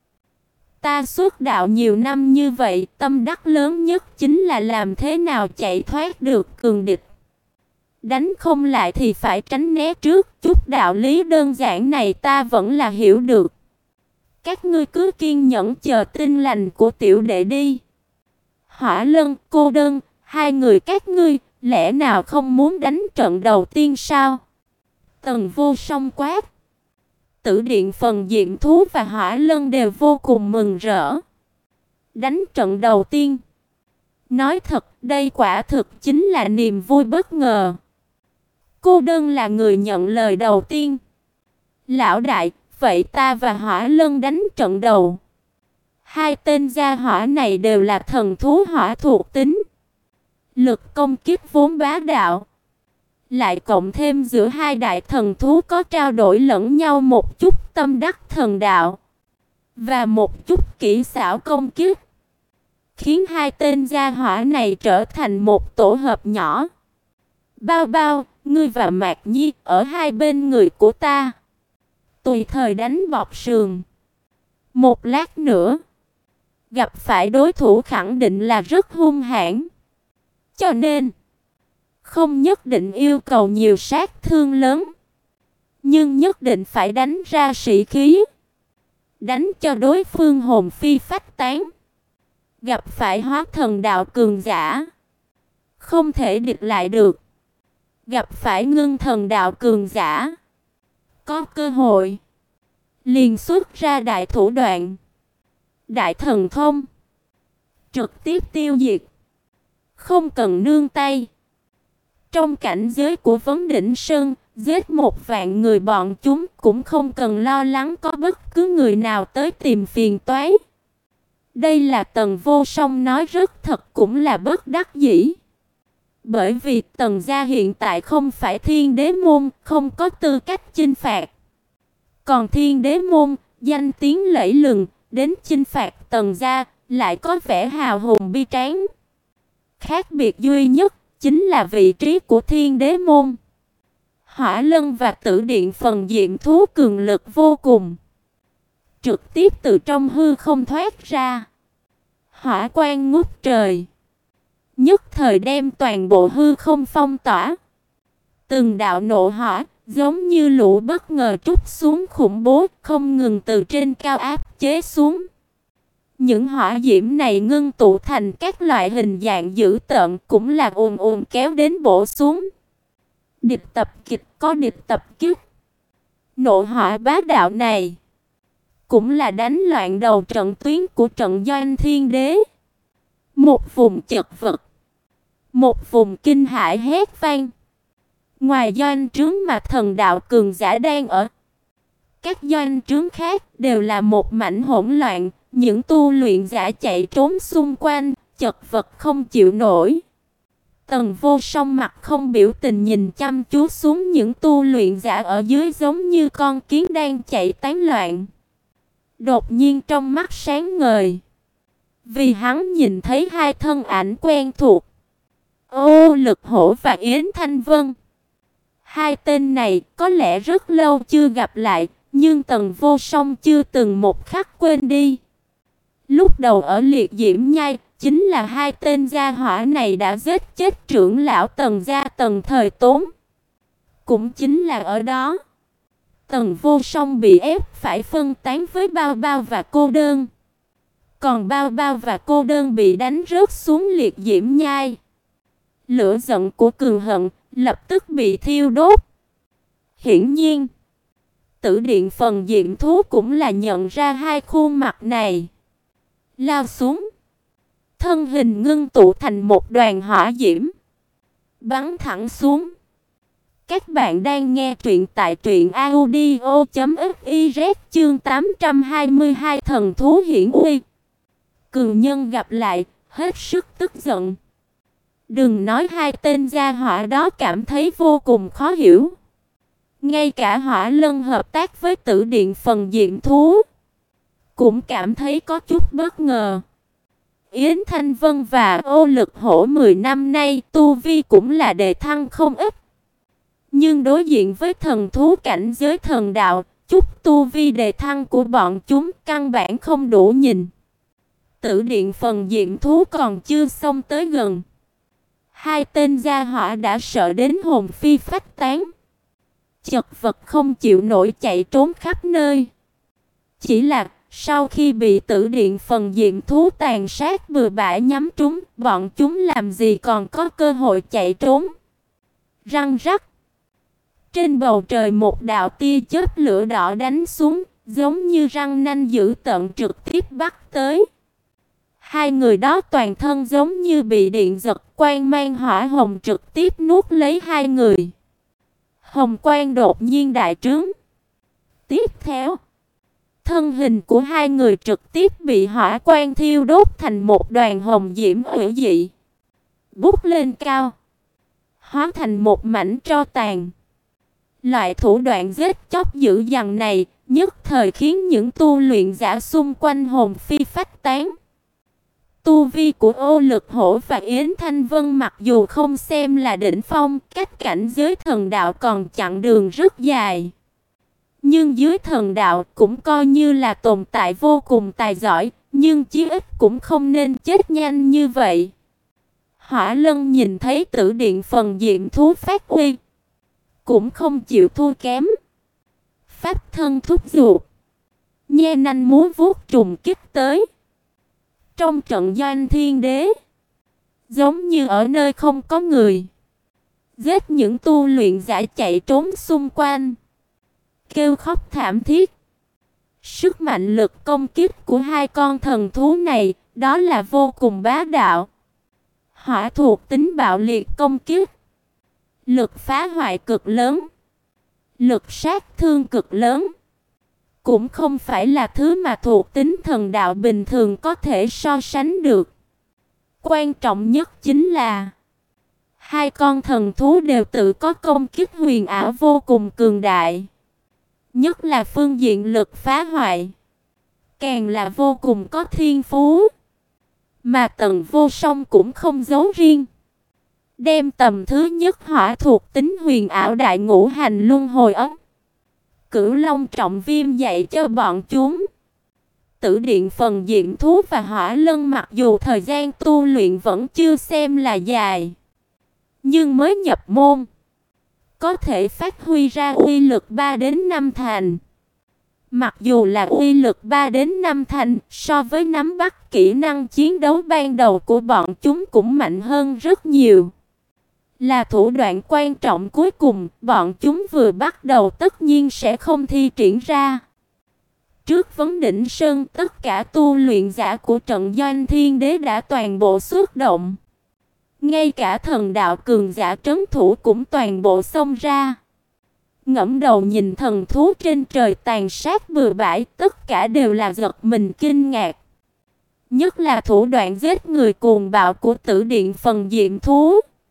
Ta xuất đạo nhiều năm như vậy, tâm đắc lớn nhất chính là làm thế nào chạy thoát được cường địch. Đánh không lại thì phải tránh né trước, chút đạo lý đơn giản này ta vẫn là hiểu được. Các ngươi cứ kiên nhẫn chờ tin lành của tiểu đệ đi. Hỏa Lân, Cô Đơn, hai người các ngươi, lẽ nào không muốn đánh trận đầu tiên sao? Tần Vô Song quát. Tử Điện Phần Diệm Thú và Hỏa Lân đều vô cùng mừng rỡ. Đánh trận đầu tiên. Nói thật, đây quả thực chính là niềm vui bất ngờ. Cô Đơn là người nhận lời đầu tiên. Lão đại, vậy ta và Hỏa Lân đánh trận đầu. Hai tên gia hỏa này đều là thần thú hỏa thuộc tính. Lực công kích vốn bá đạo. Lại cộng thêm giữa hai đại thần thú có trao đổi lẫn nhau một chút tâm đắc thần đạo và một chút kỹ xảo công kích, khiến hai tên gia hỏa này trở thành một tổ hợp nhỏ. Bao Bao, ngươi và Mạc Nhi ở hai bên người của ta, tùy thời đánh bọc sườn. Một lát nữa, gặp phải đối thủ khẳng định là rất hung hãn. Cho nên, không nhất định yêu cầu nhiều sát thương lớn, nhưng nhất định phải đánh ra sĩ khí, đánh cho đối phương hồn phi phách tán. Gặp phải hóa thần đạo cường giả, không thể địch lại được. Gặp phải ngưng thần đạo cường giả, có cơ hội liền xuất ra đại thủ đoạn, đại thần thông, trực tiếp tiêu diệt, không cần nương tay. Trong cảnh giới của Vấn Đỉnh Sơn, giết một vạn người bọn chúng cũng không cần lo lắng có bất cứ người nào tới tìm phiền toái. Đây là Tần Vô Song nói rất thật cũng là bất đắc dĩ. Bởi vì Tần gia hiện tại không phải Thiên Đế môn, không có tư cách chinh phạt. Còn Thiên Đế môn, danh tiếng lẫy lừng, đến chinh phạt Tần gia lại có vẻ hào hùng bi tráng. Khác biệt duy nhất chính là vị trí của Thiên Đế môn. Hỏa Lân và Tử Điện Phần Diệm Thú cường lực vô cùng, trực tiếp từ trong hư không thoát ra. Hỏa quang ngút trời, nhất thời đem toàn bộ hư không phong tỏa. Từng đạo nộ hỏa giống như lũ bất ngờ trút xuống khủng bố, không ngừng từ trên cao áp chế xuống. Những hỏa diễm này ngưng tụ thành các loại hình dạng dữ tợn, cũng là ùn ùn kéo đến bổ xuống. Địch tập kích có địch tập kích. Nộ hỏa bá đạo này cũng là đánh loạn đầu trận tuyến của trận doanh Thiên Đế. Một vùng chật vật, một vùng kinh hãi hét vang. Ngoài doanh trướng mà thần đạo cường giả đang ở, các doanh trướng khác đều là một mảnh hỗn loạn. Những tu luyện giả chạy trốn xung quanh, chật vật không chịu nổi. Tần Vô Song mặt không biểu tình nhìn chăm chú xuống những tu luyện giả ở dưới giống như con kiến đang chạy tán loạn. Đột nhiên trong mắt sáng ngời, vì hắn nhìn thấy hai thân ảnh quen thuộc. Ô Lực Hổ và Yến Thanh Vân. Hai tên này có lẽ rất lâu chưa gặp lại, nhưng Tần Vô Song chưa từng một khắc quên đi. Lúc đầu ở Liệt Diễm Nhai, chính là hai tên gia hỏa này đã giết chết trưởng lão Tần gia Tần Thời Tốn. Cũng chính là ở đó, Tần Vô Song bị ép phải phân tán với Bao Bao và Cô Đơn. Còn Bao Bao và Cô Đơn bị đánh rớt xuống Liệt Diễm Nhai. Lửa giận của Cường Hận lập tức bị thiêu đốt. Hiển nhiên, Tử Điện Phần Diệm Thú cũng là nhận ra hai khuôn mặt này. Lao xuống, thân hình ngưng tụ thành một đoàn hỏa diễm, bắn thẳng xuống. Các bạn đang nghe truyện tại truyện audio chấm fiz chương tám trăm hai mươi hai Thần Thú Hiển Uy. Cường Nhân gặp lại, hết sức tức giận. Đừng nói hai tên gia hỏa đó cảm thấy vô cùng khó hiểu. Ngay cả Hỏa Lân hợp tác với Tử Điện Phần Diệm Thú cũng cảm thấy có chút bất ngờ. Yến Thanh Vân và Ô Lực Hổ mười năm nay tu vi cũng là đề thăng không ít. Nhưng đối diện với thần thú cảnh giới thần đạo, chút tu vi đề thăng của bọn chúng căn bản không đủ nhìn. Tử Điện Phần Diệm Thú còn chưa xông tới gần, hai tên gia hỏa đã sợ đến hồn phi phách tán, chật vật không chịu nổi chạy trốn khắp nơi. Chỉ là sau khi bị Tử Điện Phần Diệm Thú tàn sát bừa bãi nhắm trúng, bọn chúng làm gì còn có cơ hội chạy trốn. Răng rắc, trên bầu trời một đạo tia chớp lửa đỏ đánh xuống, giống như răng nanh dữ tợn trực tiếp bắt tới. Hai người đó toàn thân giống như bị điện giật, quang mang hỏa hồng trực tiếp nuốt lấy hai người. Hồng quang đột nhiên đại trướng. Tiếp theo, thân hình của hai người trực tiếp bị hỏa quang thiêu đốt thành một đoàn hồng diễm hủy dị, bút lên cao, hóa thành một mảnh tro tàn. Loại thủ đoạn giết chóc dữ dằn này nhất thời khiến những tu luyện giả xung quanh hồn phi phách tán. Tu vi của Ô Lực Hổ và Yến Thanh Vân mặc dù không xem là đỉnh phong, cách cảnh giới thần đạo còn chặng đường rất dài. Nhưng dưới thần đạo cũng coi như là tồn tại vô cùng tài giỏi, nhưng chí ít cũng không nên chết nhanh như vậy. Hỏa Lân nhìn thấy Tử Điện Phần Diệm Thú phát uy, cũng không chịu thua kém. Pháp thân thúc giục, nhe nanh múa vuốt trùng kích tới. Trong trận doanh thiên đế, giống như ở nơi không có người, giết những tu luyện giả chạy trốn xung quanh, kêu khóc thảm thiết. Sức mạnh lực công kích của hai con thần thú này, đó là vô cùng bá đạo. Hỏa thuộc tính bạo liệt công kích, lực phá hoại cực lớn, lực sát thương cực lớn, cũng không phải là thứ mà thuộc tính thần đạo bình thường có thể so sánh được. Quan trọng nhất chính là hai con thần thú đều tự có công kích huyền ảo vô cùng cường đại. Nhất là phương diện lực phá hoại, càng là vô cùng có thiên phú. Mà Tần Vô Song cũng không giấu riêng, đem tầm thứ nhất hỏa thuộc tính huyền ảo đại ngũ hành luân hồi ấn, Cửu Long trọng viêm dạy cho bọn chúng. Tử Điện Phần Diệm Thú và Hỏa Lân mặc dù thời gian tu luyện vẫn chưa xem là dài, nhưng mới nhập môn, có thể phát huy ra uy lực ba đến năm thành. Mặc dù là uy lực ba đến năm thành, so với nắm bắt kỹ năng chiến đấu ban đầu của bọn chúng cũng mạnh hơn rất nhiều. Là thủ đoạn quan trọng cuối cùng, bọn chúng vừa bắt đầu tất nhiên sẽ không thi triển ra. Trước vấn đỉnh sơn, tất cả tu luyện giả của trận doanh thiên đế đã toàn bộ xuất động. Ngay cả thần đạo cường giả trấn thủ cũng toàn bộ xông ra. Ngẫm đầu nhìn thần thú trên trời tàn sát bừa bãi, tất cả đều là giật mình kinh ngạc. Nhất là thủ đoạn giết người cuồng bạo của Tử Điện Phần Diệm Thú.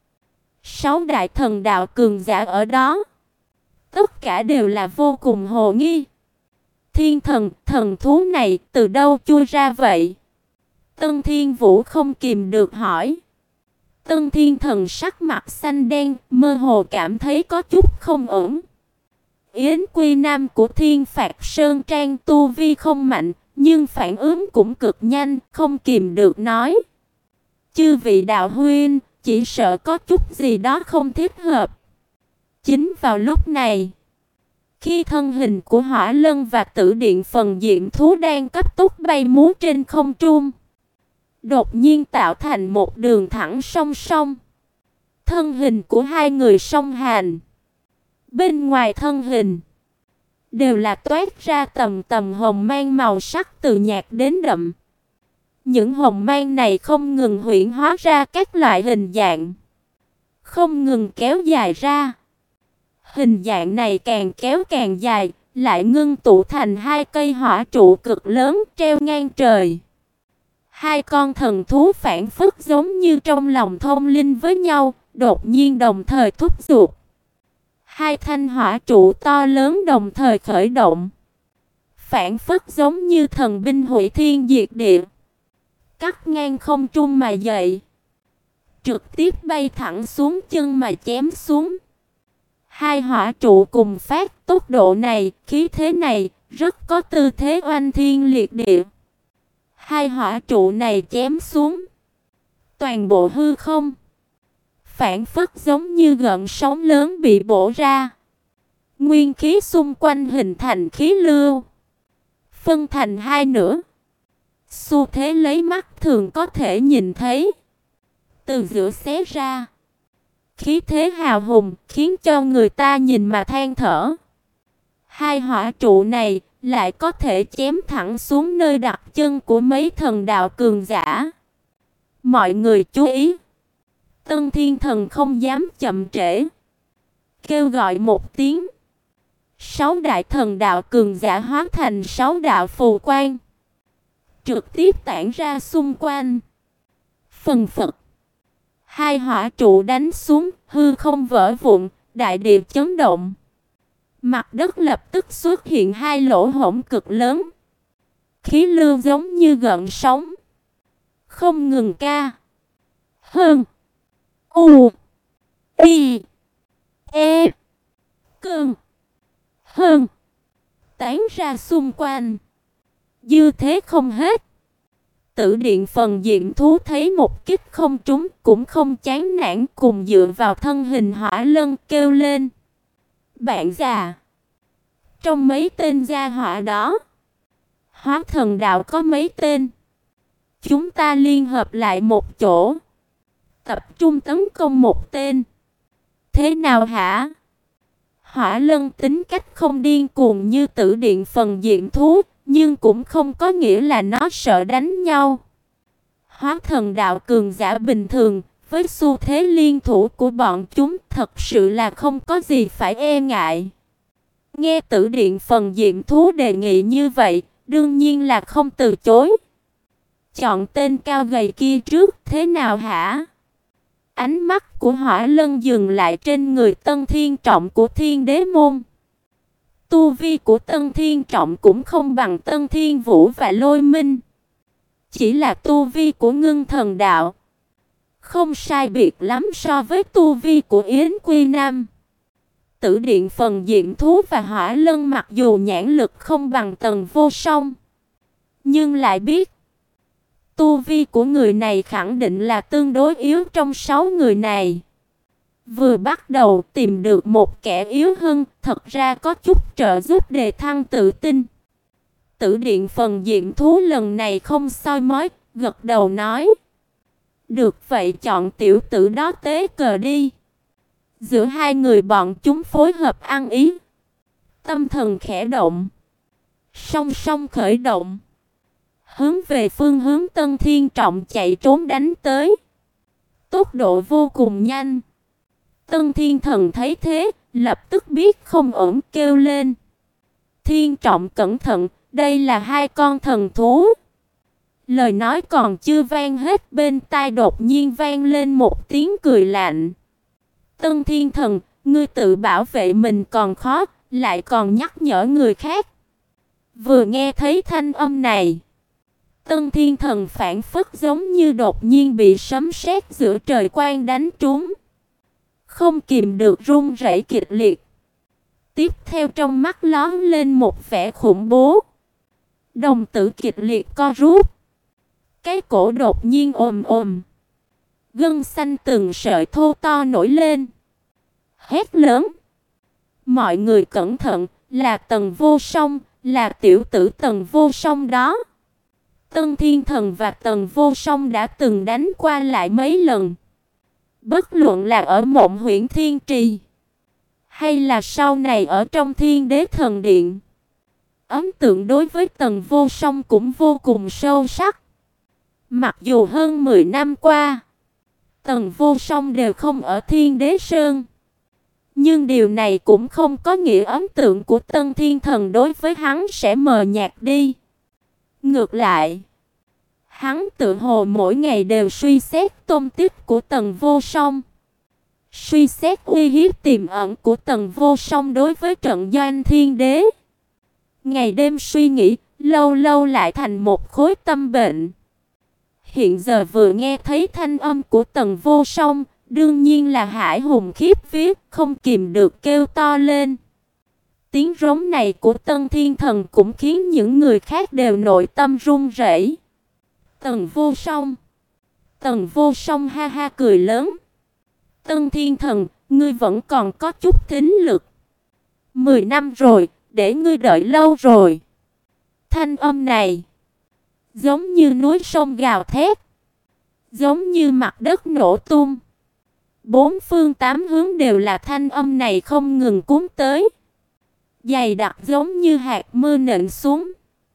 Sáu đại thần đạo cường giả ở đó, tất cả đều là vô cùng hồ nghi. Thiên thần, thần thú này từ đâu chui ra vậy? Tân Thiên Vũ không kìm được hỏi. Tân Thiên Thần sắc mặt xanh đen, mơ hồ cảm thấy có chút không ổn. Yến Quy Nam của Thiên Phạt Sơn Trang tu vi không mạnh, nhưng phản ứng cũng cực nhanh, không kìm được nói: "Chư vị đạo huynh, chỉ sợ có chút gì đó không thích hợp." Chính vào lúc này, khi thân hình của Hỏa Lân và Tử Điện Phần Diệm Thú đang cấp tốc bay múa trên không trung, đột nhiên tạo thành một đường thẳng song song. Thân hình của hai người song hành. Bên ngoài thân hình đều là toát ra tầng tầng hồng mang màu sắc từ nhạt đến đậm. Những hồng mang này không ngừng huyễn hóa ra các loại hình dạng, không ngừng kéo dài ra. Hình dạng này càng kéo càng dài, lại ngưng tụ thành hai cây hỏa trụ cực lớn treo ngang trời. Hai con thần thú phản phất giống như trong lòng thông linh với nhau, đột nhiên đồng thời thúc giục. Hai thanh hỏa trụ to lớn đồng thời khởi động, phản phất giống như thần binh hủy thiên diệt địa, cắt ngang không trung mà dậy, trực tiếp bay thẳng xuống chân mà chém xuống. Hai hỏa trụ cùng phát, tốc độ này, khí thế này, rất có tư thế oanh thiên liệt địa. Hai hỏa trụ này chém xuống, toàn bộ hư không phản phất giống như gợn sóng lớn bị bổ ra. Nguyên khí xung quanh hình thành khí lưu, phân thành hai nửa. Xu thế lấy mắt thường có thể nhìn thấy, từ giữa xé ra. Khí thế hào hùng khiến cho người ta nhìn mà than thở. Hai hỏa trụ này lại có thể chém thẳng xuống nơi đặt chân của mấy thần đạo cường giả. Mọi người chú ý! Tân Thiên Thần không dám chậm trễ, kêu gọi một tiếng. Sáu đại thần đạo cường giả hóa thành sáu đạo phù quang, trực tiếp tản ra xung quanh. Phần phật, hai hỏa trụ đánh xuống, hư không vỡ vụn, đại địa chấn động. Mặt đất lập tức xuất hiện hai lỗ hổng cực lớn. Khí lưu giống như gợn sóng, không ngừng ca. Hơn U I E Cơn Hơn tán ra xung quanh. Dư thế không hết. Tử Điện Phần Diệm Thú thấy một kích không trúng, cũng không chán nản, cùng dựa vào thân hình Hỏa Lân kêu lên: "Bạn già, trong mấy tên gia hỏa đó, hóa thần đạo có mấy tên? Chúng ta liên hợp lại một chỗ, tập trung tấn công một tên. Thế nào hả?" Hỏa Lân tính cách không điên cuồng như Tử Điện Phần Diệm Thú, nhưng cũng không có nghĩa là nó sợ đánh nhau. Hóa thần đạo cường giả bình thường, với xu thế liên thủ của bọn chúng, thật sự là không có gì phải e ngại. Nghe Tử Điện Phần Diệm Thú đề nghị như vậy, đương nhiên là không từ chối. "Chọn tên cao gầy kia trước, thế nào hả?" Ánh mắt của Hỏa Lân dừng lại trên người Tân Thiên Trọng của Thiên Đế Môn. Tu vi của Tân Thiên Trọng cũng không bằng Tân Thiên Vũ và Lôi Minh, chỉ là tu vi của Ngưng Thần Đạo, không sai biệt lắm so với tu vi của Yến Quy Nam. Tử Điện Phần Diệm Thú và Hỏa Lân mặc dù nhãn lực không bằng Tần Vô Song, nhưng lại biết tu vi của người này khẳng định là tương đối yếu trong sáu người này. Vừa bắt đầu tìm được một kẻ yếu hơn, thật ra có chút trợ giúp đề thăng tự tin. Tử Điện Phần Diệm Thú lần này không soi mói, gật đầu nói: "Được vậy, chọn tiểu tử đó tế cờ đi." Giữa hai người bọn chúng phối hợp ăn ý, tâm thần khẽ động, song song khởi động, hướng về phương hướng Tân Thiên Trọng chạy trốn đánh tới. Tốc độ vô cùng nhanh. Tân Thiên Thần thấy thế, lập tức biết không ổn, kêu lên: "Thiên Trọng cẩn thận, đây là hai con thần thú." Lời nói còn chưa vang hết, bên tai đột nhiên vang lên một tiếng cười lạnh. "Tân Thiên Thần, ngươi tự bảo vệ mình còn khó, lại còn nhắc nhở người khác." Vừa nghe thấy thanh âm này, Tân Thiên Thần phản phất giống như đột nhiên bị sấm sét giữa trời quang đánh trúng, không kìm được run rẩy kịch liệt. Tiếp theo trong mắt lóe lên một vẻ khủng bố. Đồng tử kịch liệt co rút. Cái cổ đột nhiên ồm ồm. Gân xanh từng sợi thô to nổi lên. Hét lớn. Mọi người cẩn thận, là Tần Vô Song, là tiểu tử Tần Vô Song đó. Tân Thiên Thần và Tần Vô Song đã từng đánh qua lại mấy lần. Bất luận là ở Mộng Huyễn Thiên Trì, hay là sau này ở trong Thiên Đế Thần Điện, ấn tượng đối với Tần Vô Song cũng vô cùng sâu sắc. Mặc dù hơn mười năm qua, Tần Vô Song đều không ở Thiên Đế Sơn, nhưng điều này cũng không có nghĩa ấn tượng của Tân Thiên Thần đối với hắn sẽ mờ nhạt đi. Ngược lại, hắn tự hồ mỗi ngày đều suy xét tung tích của Tần Vô Song, suy xét uy hiếp tiềm ẩn của Tần Vô Song đối với trận doanh Thiên Đế. Ngày đêm suy nghĩ, lâu lâu lại thành một khối tâm bệnh. Hiện giờ vừa nghe thấy thanh âm của Tần Vô Song, đương nhiên là hải hùng khiếp vía, không kìm được kêu to lên. Tiếng rống này của Tân Thiên Thần cũng khiến những người khác đều nội tâm run rẩy. Tần Vô Song, Tần Vô Song ha ha cười lớn. Tân Thiên Thần, ngươi vẫn còn có chút thính lực. Mười năm rồi, để ngươi đợi lâu rồi. Thanh âm này giống như núi sông gào thét, giống như mặt đất nổ tung. Bốn phương tám hướng đều là thanh âm này không ngừng cuốn tới, dày đặc giống như hạt mưa nện xuống.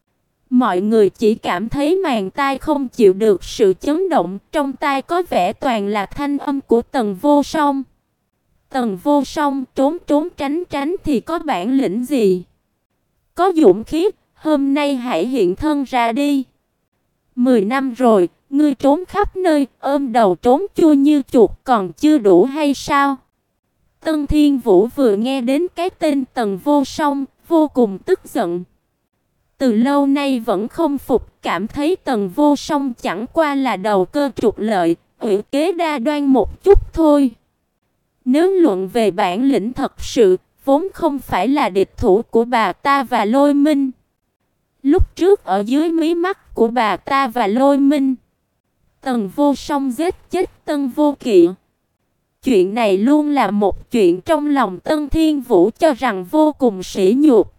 Mọi người chỉ cảm thấy màng tai không chịu được sự chấn động, trong tai có vẻ toàn là thanh âm của Tần Vô Song. Tần Vô Song trốn trốn tránh tránh thì có bản lĩnh gì? Có dũng khí, hôm nay hãy hiện thân ra đi. Mười năm rồi, ngươi trốn khắp nơi, ôm đầu trốn chua như chuột còn chưa đủ hay sao? Tân Thiên Vũ vừa nghe đến cái tên Tần Vô Song, vô cùng tức giận. Từ lâu nay vẫn không phục, cảm thấy Tần Vô Song chẳng qua là đầu cơ trục lợi, ủy kế đa đoan một chút thôi. Nếu luận về bản lĩnh thật sự, vốn không phải là địch thủ của bà ta và Lôi Minh. Lúc trước ở dưới mí mắt của bà ta và Lôi Minh, Tần Vô Song giết chết Tân Vô Kỵ. Chuyện này luôn là một chuyện trong lòng Tân Thiên Vũ cho rằng vô cùng sỉ nhục.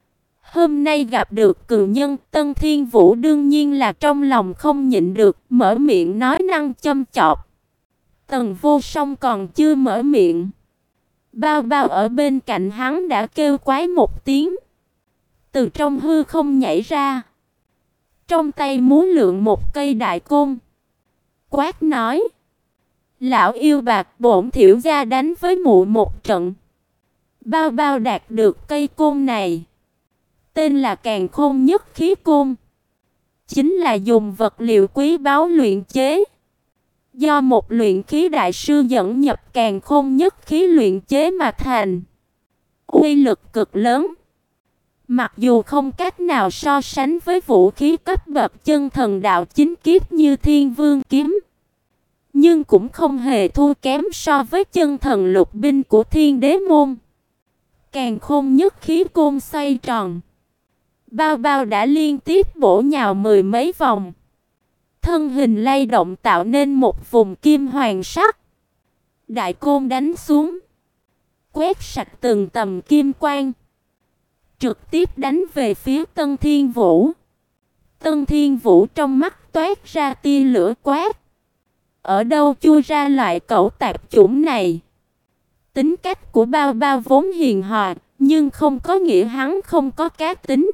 Hôm nay gặp được cừu nhân, Tân Thiên Vũ đương nhiên là trong lòng không nhịn được, mở miệng nói năng châm chọc. Tần Vô Song còn chưa mở miệng, Bao Bao ở bên cạnh hắn đã kêu quái một tiếng, từ trong hư không nhảy ra, trong tay múa lượn một cây đại côn, quát nói: "Lão yêu bạc, bổn thiểu gia đánh với muội một trận." Bao Bao đạt được cây côn này, tên là Càn Khôn Nhất Khí Côn, chính là dùng vật liệu quý báu luyện chế, do một luyện khí đại sư dẫn nhập Càn Khôn Nhất Khí luyện chế mà thành, uy lực cực lớn. Mặc dù không cách nào so sánh với vũ khí cấp bậc chân thần đạo chính kiếp như Thiên Vương kiếm, nhưng cũng không hề thua kém so với chân thần lục binh của Thiên Đế môn. Càn Khôn Nhất Khí Côn xoay tròn, Bao Bao đã liên tiếp bổ nhào mười mấy vòng, thân hình lay động tạo nên một vùng kim hoàng sắc. Đại côn đánh xuống, quét sạch từng tầm kim quang, trực tiếp đánh về phía Tân Thiên Vũ. Tân Thiên Vũ trong mắt toát ra tia lửa quát: "Ở đâu chui ra loại cẩu tạp chủng này?" Tính cách của Bao Bao vốn hiền hòa, nhưng không có nghĩa hắn không có cá tính.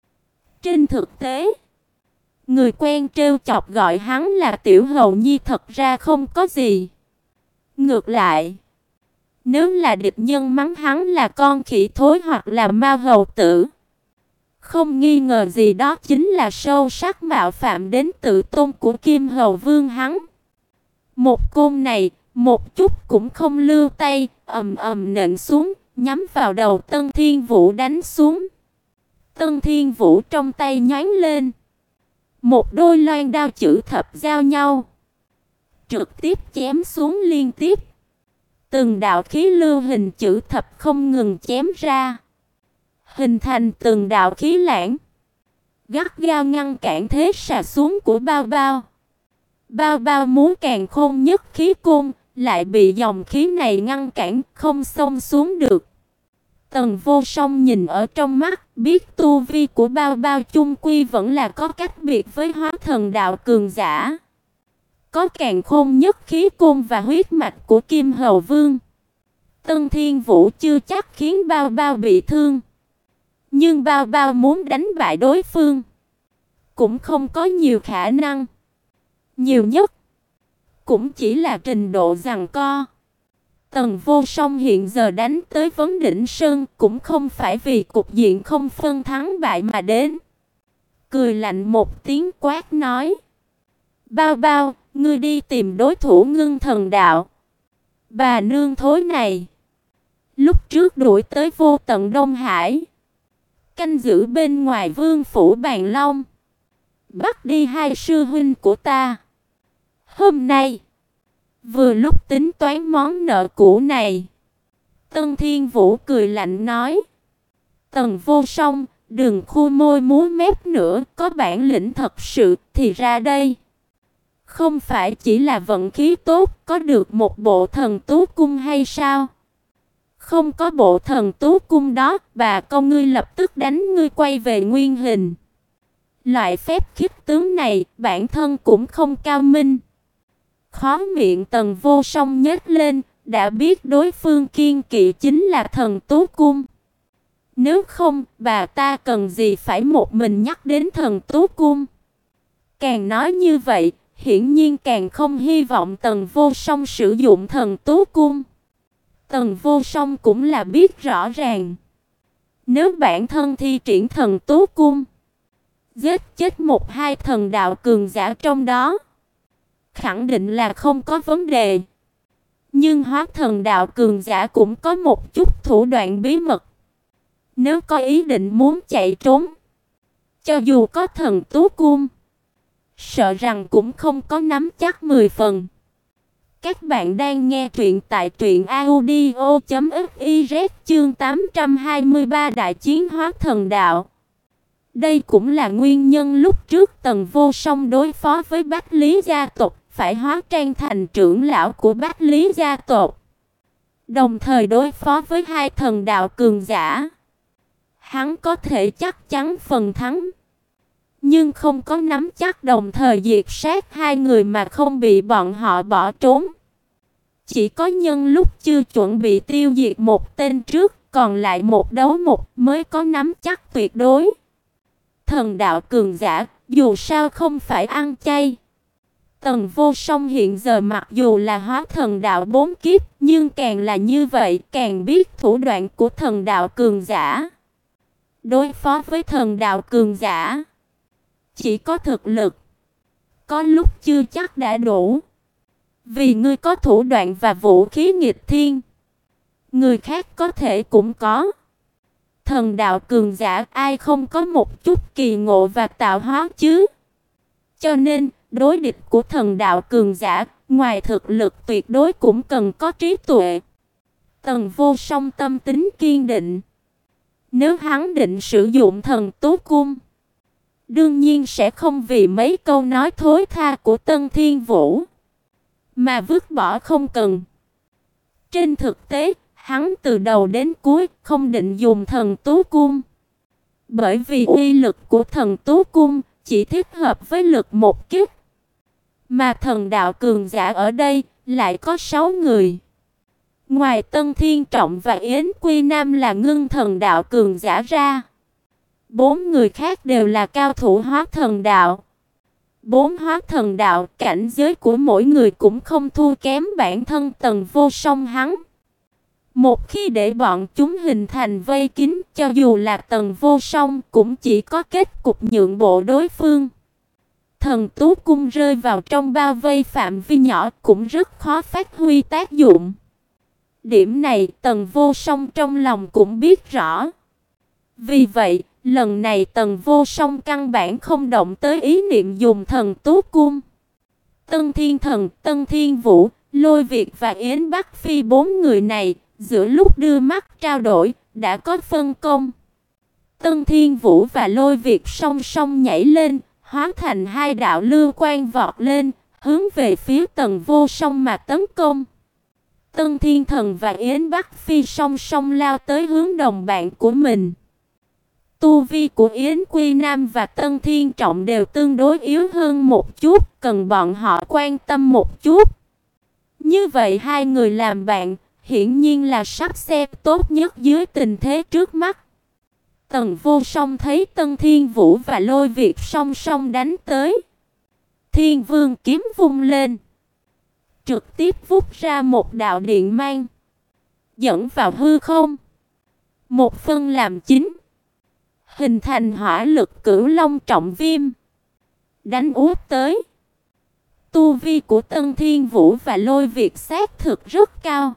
Trên thực tế, người quen trêu chọc gọi hắn là Tiểu Hầu Nhi thật ra không có gì. Ngược lại, nếu là địch nhân mắng hắn là con khỉ thối hoặc là ma hầu tử, không nghi ngờ gì đó chính là sâu sắc mạo phạm đến tự tôn của Kim Hầu Vương hắn. Một côn này, một chút cũng không lưu tay, ầm ầm nện xuống, nhắm vào đầu Tân Thiên Vũ đánh xuống. Tân Thiên Vũ trong tay nhoáng lên, một đôi loan đao chữ thập giao nhau, trực tiếp chém xuống liên tiếp. Từng đạo khí lưu hình chữ thập không ngừng chém ra, hình thành từng đạo khí lãng. gắt gao ngăn cản thế xà xuống của Bao Bao. Bao Bao muốn càn khôn nhất khí côn, lại bị dòng khí này ngăn cản, không xông xuống được. Tần Vô Song nhìn ở trong mắt, biết tu vi của Bao Bao chung quy vẫn là có cách biệt với hóa thần đạo cường giả. Có càn khôn nhất khí côn và huyết mạch của Kim Hầu Vương. Tân Thiên Vũ chưa chắc khiến Bao Bao bị thương. Nhưng Bao Bao muốn đánh bại đối phương cũng không có nhiều khả năng. Nhiều nhất cũng chỉ là trình độ giằng co. Tần Vô Song hiện giờ đánh tới vấn đỉnh sơn cũng không phải vì cục diện không phân thắng bại mà đến. Cười lạnh một tiếng quát nói: Bao Bao, ngươi đi tìm đối thủ ngưng thần đạo. Bà nương thối này, lúc trước đuổi tới vô tận Đông Hải, canh giữ bên ngoài vương phủ Bàn Long, bắt đi hai sư huynh của ta. Hôm nay vừa lúc tính toán món nợ cũ này. Tân Thiên Vũ cười lạnh nói: Tần Vô Song, đừng khu môi múa mép nữa, có bản lĩnh thật sự thì ra đây. Không phải chỉ là vận khí tốt, có được một bộ thần tú cung hay sao? Không có bộ thần tú cung đó, bà công ngươi lập tức đánh ngươi quay về nguyên hình. Loại phép khiếp tướng này, bản thân cũng không cao minh. Khóe miệng Tần Vô Song nhếch lên, đã biết đối phương kiên kỵ chính là thần tú cung. Nếu không, bà ta cần gì phải một mình nhắc đến thần tú cung. Càng nói như vậy, hiển nhiên càng không hy vọng Tần Vô Song sử dụng thần tú cung. Tần Vô Song cũng là biết rõ ràng, nếu bản thân thi triển thần tú cung, giết chết một hai thần đạo cường giả trong đó, khẳng định là không có vấn đề. Nhưng hóa thần đạo cường giả cũng có một chút thủ đoạn bí mật. Nếu có ý định muốn chạy trốn, cho dù có thần tú cung, sợ rằng cũng không có nắm chắc mười phần. Các bạn đang nghe truyện tại truyện audio chấm fiz chương tám trăm hai mươi ba Đại chiến hóa thần đạo. Đây cũng là nguyên nhân lúc trước Tần Vô Song đối phó với Bách Lý gia tộc phải hóa trang thành trưởng lão của Bách Lý gia tộc, đồng thời đối phó với hai thần đạo cường giả. Hắn có thể chắc chắn phần thắng, nhưng không có nắm chắc đồng thời diệt sát hai người mà không bị bọn họ bỏ trốn. Chỉ có nhân lúc chưa chuẩn bị tiêu diệt một tên trước, còn lại một đấu một mới có nắm chắc tuyệt đối. Thần đạo cường giả, dù sao không phải ăn chay. Tần Vô Song hiện giờ mặc dù là hóa thần đạo bốn kiếp, nhưng càng là như vậy, càng biết thủ đoạn của thần đạo cường giả. Đối phó với thần đạo cường giả, chỉ có thực lực, có lúc chưa chắc đã đủ. Vì ngươi có thủ đoạn và vũ khí nghịch thiên, người khác có thể cũng có. Thần đạo cường giả ai không có một chút kỳ ngộ và tạo hóa chứ? Cho nên, đối địch của thần đạo cường giả, ngoài thực lực tuyệt đối cũng cần có trí tuệ. Tần Vô Song tâm tính kiên định. Nếu hắn định sử dụng thần tú cung, đương nhiên sẽ không vì mấy câu nói thối tha của Tân Thiên Vũ mà vứt bỏ không cần. Trên thực tế, hắn từ đầu đến cuối không định dùng thần tú cung, bởi vì uy lực của thần tú cung chỉ thích hợp với lực một kích, mà thần đạo cường giả ở đây lại có sáu người. Ngoài Tân Thiên Trọng và Yến Quy Nam là ngưng thần đạo cường giả ra, bốn người khác đều là cao thủ hóa thần đạo. Bốn hóa thần đạo, cảnh giới của mỗi người cũng không thua kém bản thân Tần Vô Song hắn. Một khi để bọn chúng hình thành vây kín, cho dù là Tần Vô Song cũng chỉ có kết cục nhượng bộ đối phương. Thần tú cung rơi vào trong bao vây phạm vi nhỏ cũng rất khó phát huy tác dụng. Điểm này Tần Vô Song trong lòng cũng biết rõ. Vì vậy, lần này Tần Vô Song căn bản không động tới ý niệm dùng thần tú cung. Tân Thiên Thần, Tân Thiên Vũ, Lôi Việt và Yến Bắc Phi bốn người này, giữa lúc đưa mắt trao đổi, đã có phân công. Tân Thiên Vũ và Lôi Việt song song nhảy lên, hóa thành hai đạo lưu quang vọt lên, hướng về phía Tần Vô Song mà tấn công. Tân Thiên Thần và Yến Bắc Phi song song lao tới hướng đồng bạn của mình. Tu vi của Yến Quy Nam và Tân Thiên Trọng đều tương đối yếu hơn một chút, cần bọn họ quan tâm một chút. Như vậy hai người làm bạn, hiển nhiên là sắp xếp tốt nhất dưới tình thế trước mắt. Tần Vô Song thấy Tân Thiên Vũ và Lôi Việt song song đánh tới. Thiên Vương kiếm vung lên, trực tiếp vút ra một đạo điện mang, dẫn vào hư không. Một phân làm chín, hình thành hỏa lực cửu long trọng viêm, đánh úp tới. Tu vi của Tân Thiên Vũ và Lôi Việt xác thực rất cao,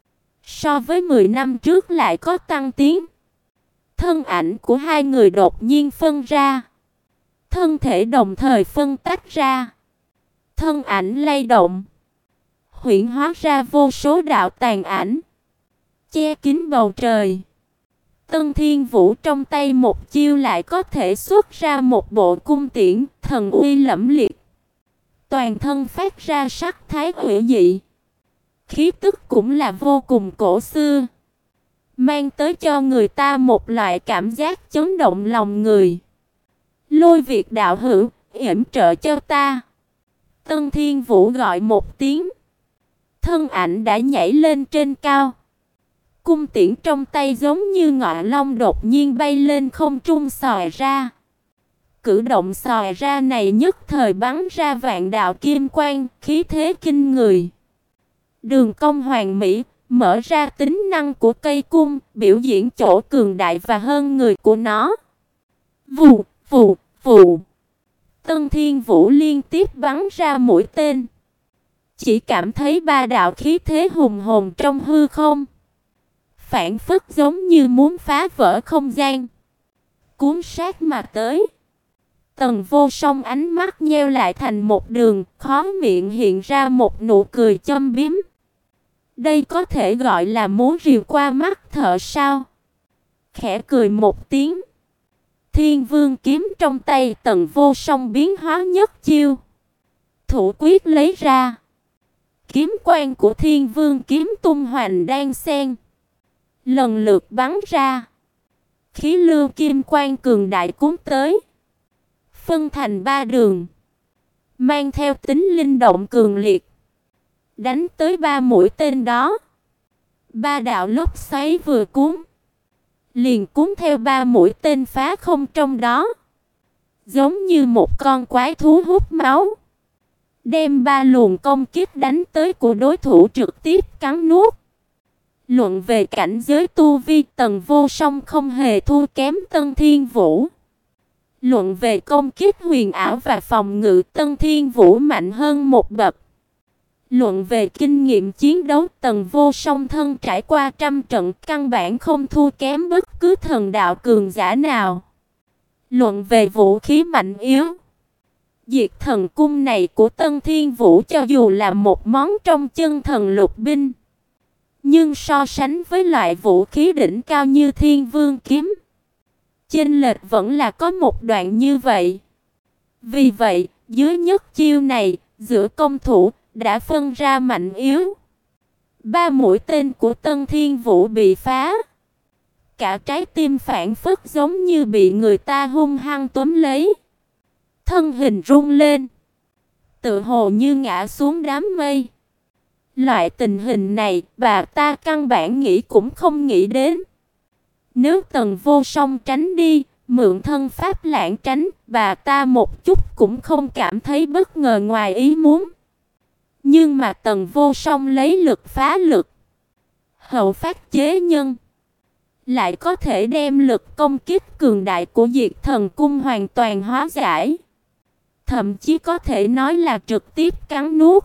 so với mười năm trước lại có tăng tiến. Thân ảnh của hai người đột nhiên phân ra, thân thể đồng thời phân tách ra. Thân ảnh lay động, huyễn hóa ra vô số đạo tàn ảnh, che kín bầu trời. Tân Thiên Vũ trong tay một chiêu lại có thể xuất ra một bộ cung tiễn, thần uy lẫm liệt. Toàn thân phát ra sắc thái hủy dị, khí tức cũng là vô cùng cổ xưa, mang tới cho người ta một loại cảm giác chấn động lòng người. Lôi Việt đạo hữu, yểm trợ cho ta. Tân Thiên Vũ gọi một tiếng, thân ảnh đã nhảy lên trên cao. Cung tiễn trong tay giống như ngọn long đột nhiên bay lên không trung xòe ra. Cử động xòe ra này nhất thời bắn ra vạn đạo kim quang, khí thế kinh người. Đường cong hoàn mỹ, mở ra tính năng của cây cung, biểu diễn chỗ cường đại và hơn người của nó. Vù, vù, vù. Tân Thiên Vũ liên tiếp bắn ra mũi tên. Chỉ cảm thấy ba đạo khí thế hùng hồn trong hư không, phảng phất giống như muốn phá vỡ không gian, cuốn sát mà tới. Tần Vô Song ánh mắt nheo lại thành một đường, khóe miệng hiện ra một nụ cười châm biếm. Đây có thể gọi là muốn rìu qua mắt thợ sao? Khẽ cười một tiếng, Thiên Vương kiếm trong tay Tần Vô Song biến hóa nhất chiêu, thủ quyết lấy ra. Kiếm quang của Thiên Vương kiếm tung hoành đan xen, lần lượt bắn ra. Khí lưu kim quang cường đại cuốn tới, phân thành ba đường, mang theo tính linh động cường liệt, đánh tới ba mũi tên đó. Ba đạo lốc xoáy vừa cuốn, liền cuốn theo ba mũi tên phá không trong đó, giống như một con quái thú hút máu, đem ba luồng công kích đánh tới của đối thủ trực tiếp cắn nuốt. Luận về cảnh giới tu vi, Tần Vô Song không hề thua kém Tân Thiên Vũ. Luận về công kích huyền ảo và phòng ngự, Tân Thiên Vũ mạnh hơn một bậc. Luận về kinh nghiệm chiến đấu, Tần Vô Song thân trải qua trăm trận, căn bản không thua kém bất cứ thần đạo cường giả nào. Luận về vũ khí mạnh yếu, Diệt Thần Cung này của Tân Thiên Vũ cho dù là một món trong chân thần lục binh, nhưng so sánh với loại vũ khí đỉnh cao như Thiên Vương kiếm, chênh lệch vẫn là có một đoạn như vậy. Vì vậy, dưới nhất chiêu này, giữa công thủ đã phân ra mạnh yếu. Ba mũi tên của Tân Thiên Vũ bị phá, cả trái tim phản phất giống như bị người ta hung hăng túm lấy, thân hình rung lên, tự hồ như ngã xuống đám mây. Loại tình hình này, bà ta căn bản nghĩ cũng không nghĩ đến. Nếu Tần Vô Song tránh đi, mượn thân pháp lãng tránh, bà ta một chút cũng không cảm thấy bất ngờ ngoài ý muốn. Nhưng mà Tần Vô Song lấy lực phá lực, hậu phát chế nhân, lại có thể đem lực công kích cường đại của Diệt Thần Cung hoàn toàn hóa giải, thậm chí có thể nói là trực tiếp cắn nuốt.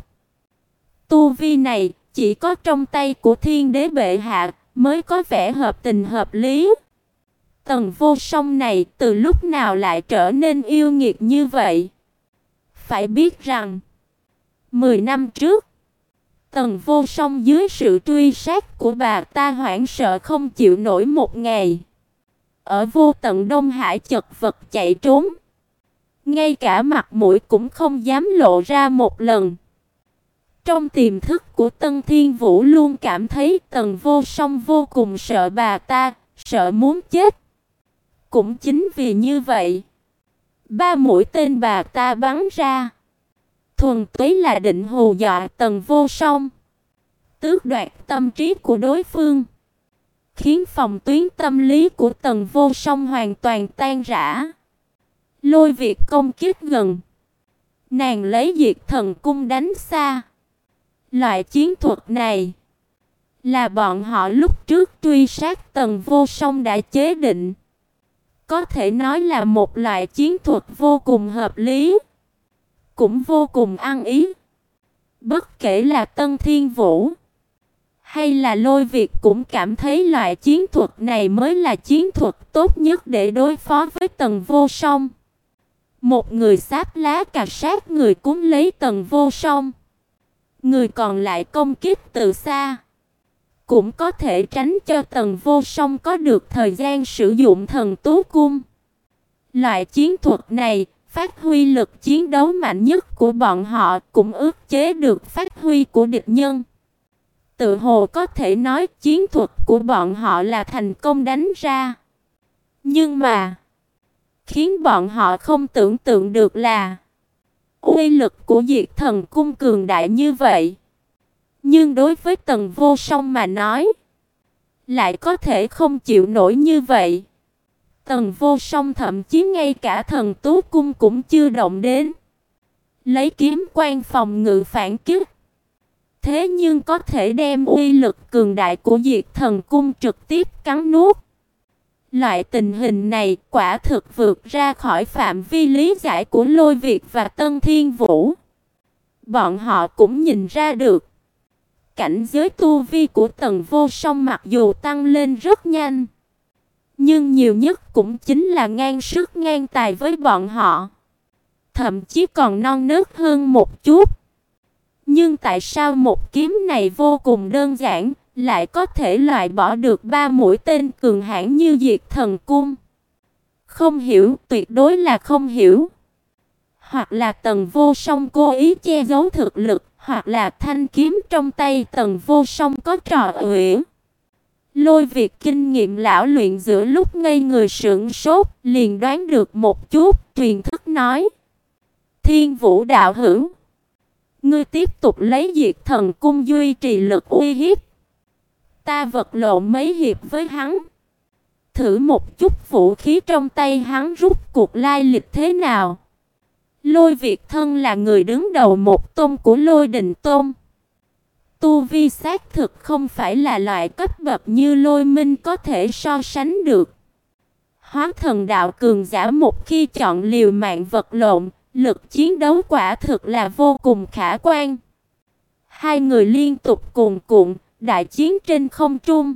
Tu vi này chỉ có trong tay của Thiên Đế bệ hạ mới có vẻ hợp tình hợp lý. Tần Vô Song này từ lúc nào lại trở nên yêu nghiệt như vậy? Phải biết rằng, mười năm trước, Tần Vô Song dưới sự truy sát của bà ta hoảng sợ không chịu nổi một ngày. ở vô tận Đông Hải chật vật chạy trốn. Ngay cả mặt mũi cũng không dám lộ ra một lần. Trong tiềm thức của Tân Thiên Vũ luôn cảm thấy Tần Vô Song vô cùng sợ bà ta, sợ muốn chết. Cũng chính vì như vậy, ba mũi tên bà ta bắn ra, thuần túy là định hù dọa Tần Vô Song, tước đoạt tâm trí của đối phương, khiến phòng tuyến tâm lý của Tần Vô Song hoàn toàn tan rã. Lôi Việt công kích gần, nàng lấy Diệt Thần Cung đánh xa. Loại chiến thuật này là bọn họ lúc trước truy sát Tần Vô Song đã chế định. Có thể nói là một loại chiến thuật vô cùng hợp lý, cũng vô cùng ăn ý. Bất kể là Tân Thiên Vũ hay là Lôi Việt cũng cảm thấy loại chiến thuật này mới là chiến thuật tốt nhất để đối phó với Tần Vô Song. Một người xáp lá cà sát người cuốn lấy Tần Vô Song, người còn lại công kích từ xa, cũng có thể tránh cho Tần Vô Song có được thời gian sử dụng Thần Tú Cung. Loại chiến thuật này phát huy lực chiến đấu mạnh nhất của bọn họ, cũng ức chế được phát huy của địch nhân. Tự hồ có thể nói chiến thuật của bọn họ là thành công đánh ra. Nhưng mà khiến bọn họ không tưởng tượng được là uy lực của Diệt Thần Cung cường đại như vậy, nhưng đối với Tần Vô Song mà nói lại có thể không chịu nổi như vậy. Tần Vô Song thậm chí ngay cả Thần Tú Cung cũng chưa động đến, lấy kiếm quan phòng ngự phản kích, thế nhưng có thể đem uy lực cường đại của Diệt Thần Cung trực tiếp cắn nuốt. Loại tình hình này quả thực vượt ra khỏi phạm vi lý giải của Lôi Việt và Tân Thiên Vũ. Bọn họ cũng nhìn ra được, cảnh giới tu vi của Tần Vô Song mặc dù tăng lên rất nhanh, nhưng nhiều nhất cũng chính là ngang sức ngang tài với bọn họ, thậm chí còn non nớt hơn một chút. Nhưng tại sao một kiếm này vô cùng đơn giản lại có thể loại bỏ được ba mũi tên cường hãn như Diệt Thần Cung? Không hiểu, tuyệt đối là không hiểu. Hoặc là Tần Vô Song cố ý che giấu thực lực, hoặc là thanh kiếm trong tay Tần Vô Song có trò ủy. Lôi Việt kinh nghiệm lão luyện giữa lúc ngây người sững sốt, liền đoán được một chút, truyền thức nói: Thiên Vũ đạo hữu, ngươi tiếp tục lấy Diệt Thần Cung duy trì lực uy hiếp. Ta vật lộn mấy hiệp với hắn, thử một chút vũ khí trong tay hắn rút cuộc lai lịch thế nào. Lôi Việt thân là người đứng đầu một tôn của Lôi Đình Tôn, tu vi xác thực không phải là loại cấp bậc như Lôi Minh có thể so sánh được. Hóa thần đạo cường giả một khi chọn liều mạng vật lộn, lực chiến đấu quả thực là vô cùng khả quan. Hai người liên tục cuồn cuộn, đại chiến trên không trung.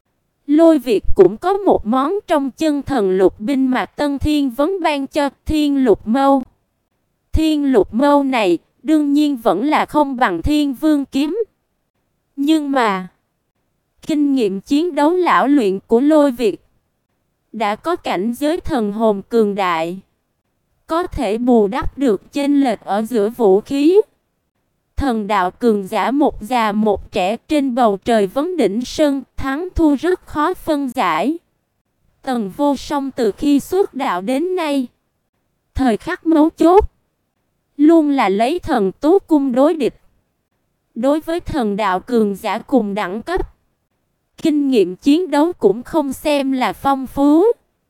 Lôi Việt cũng có một món trong chân thần lục binh mà Tân Thiên Vấn ban cho, Thiên Lục Mâu. Thiên Lục Mâu này đương nhiên vẫn là không bằng Thiên Vương kiếm. Nhưng mà kinh nghiệm chiến đấu lão luyện của Lôi Việt đã có cảnh giới thần hồn cường đại, có thể bù đắp được chênh lệch ở giữa vũ khí. Thần đạo cường giả một già một trẻ trên bầu trời vấn đỉnh sơn, thắng thua rất khó phân giải. Tần Vô Song từ khi xuất đạo đến nay, thời khắc mấu chốt luôn là lấy Thần Tú Cung đối địch. Đối với thần đạo cường giả cùng đẳng cấp, kinh nghiệm chiến đấu cũng không xem là phong phú.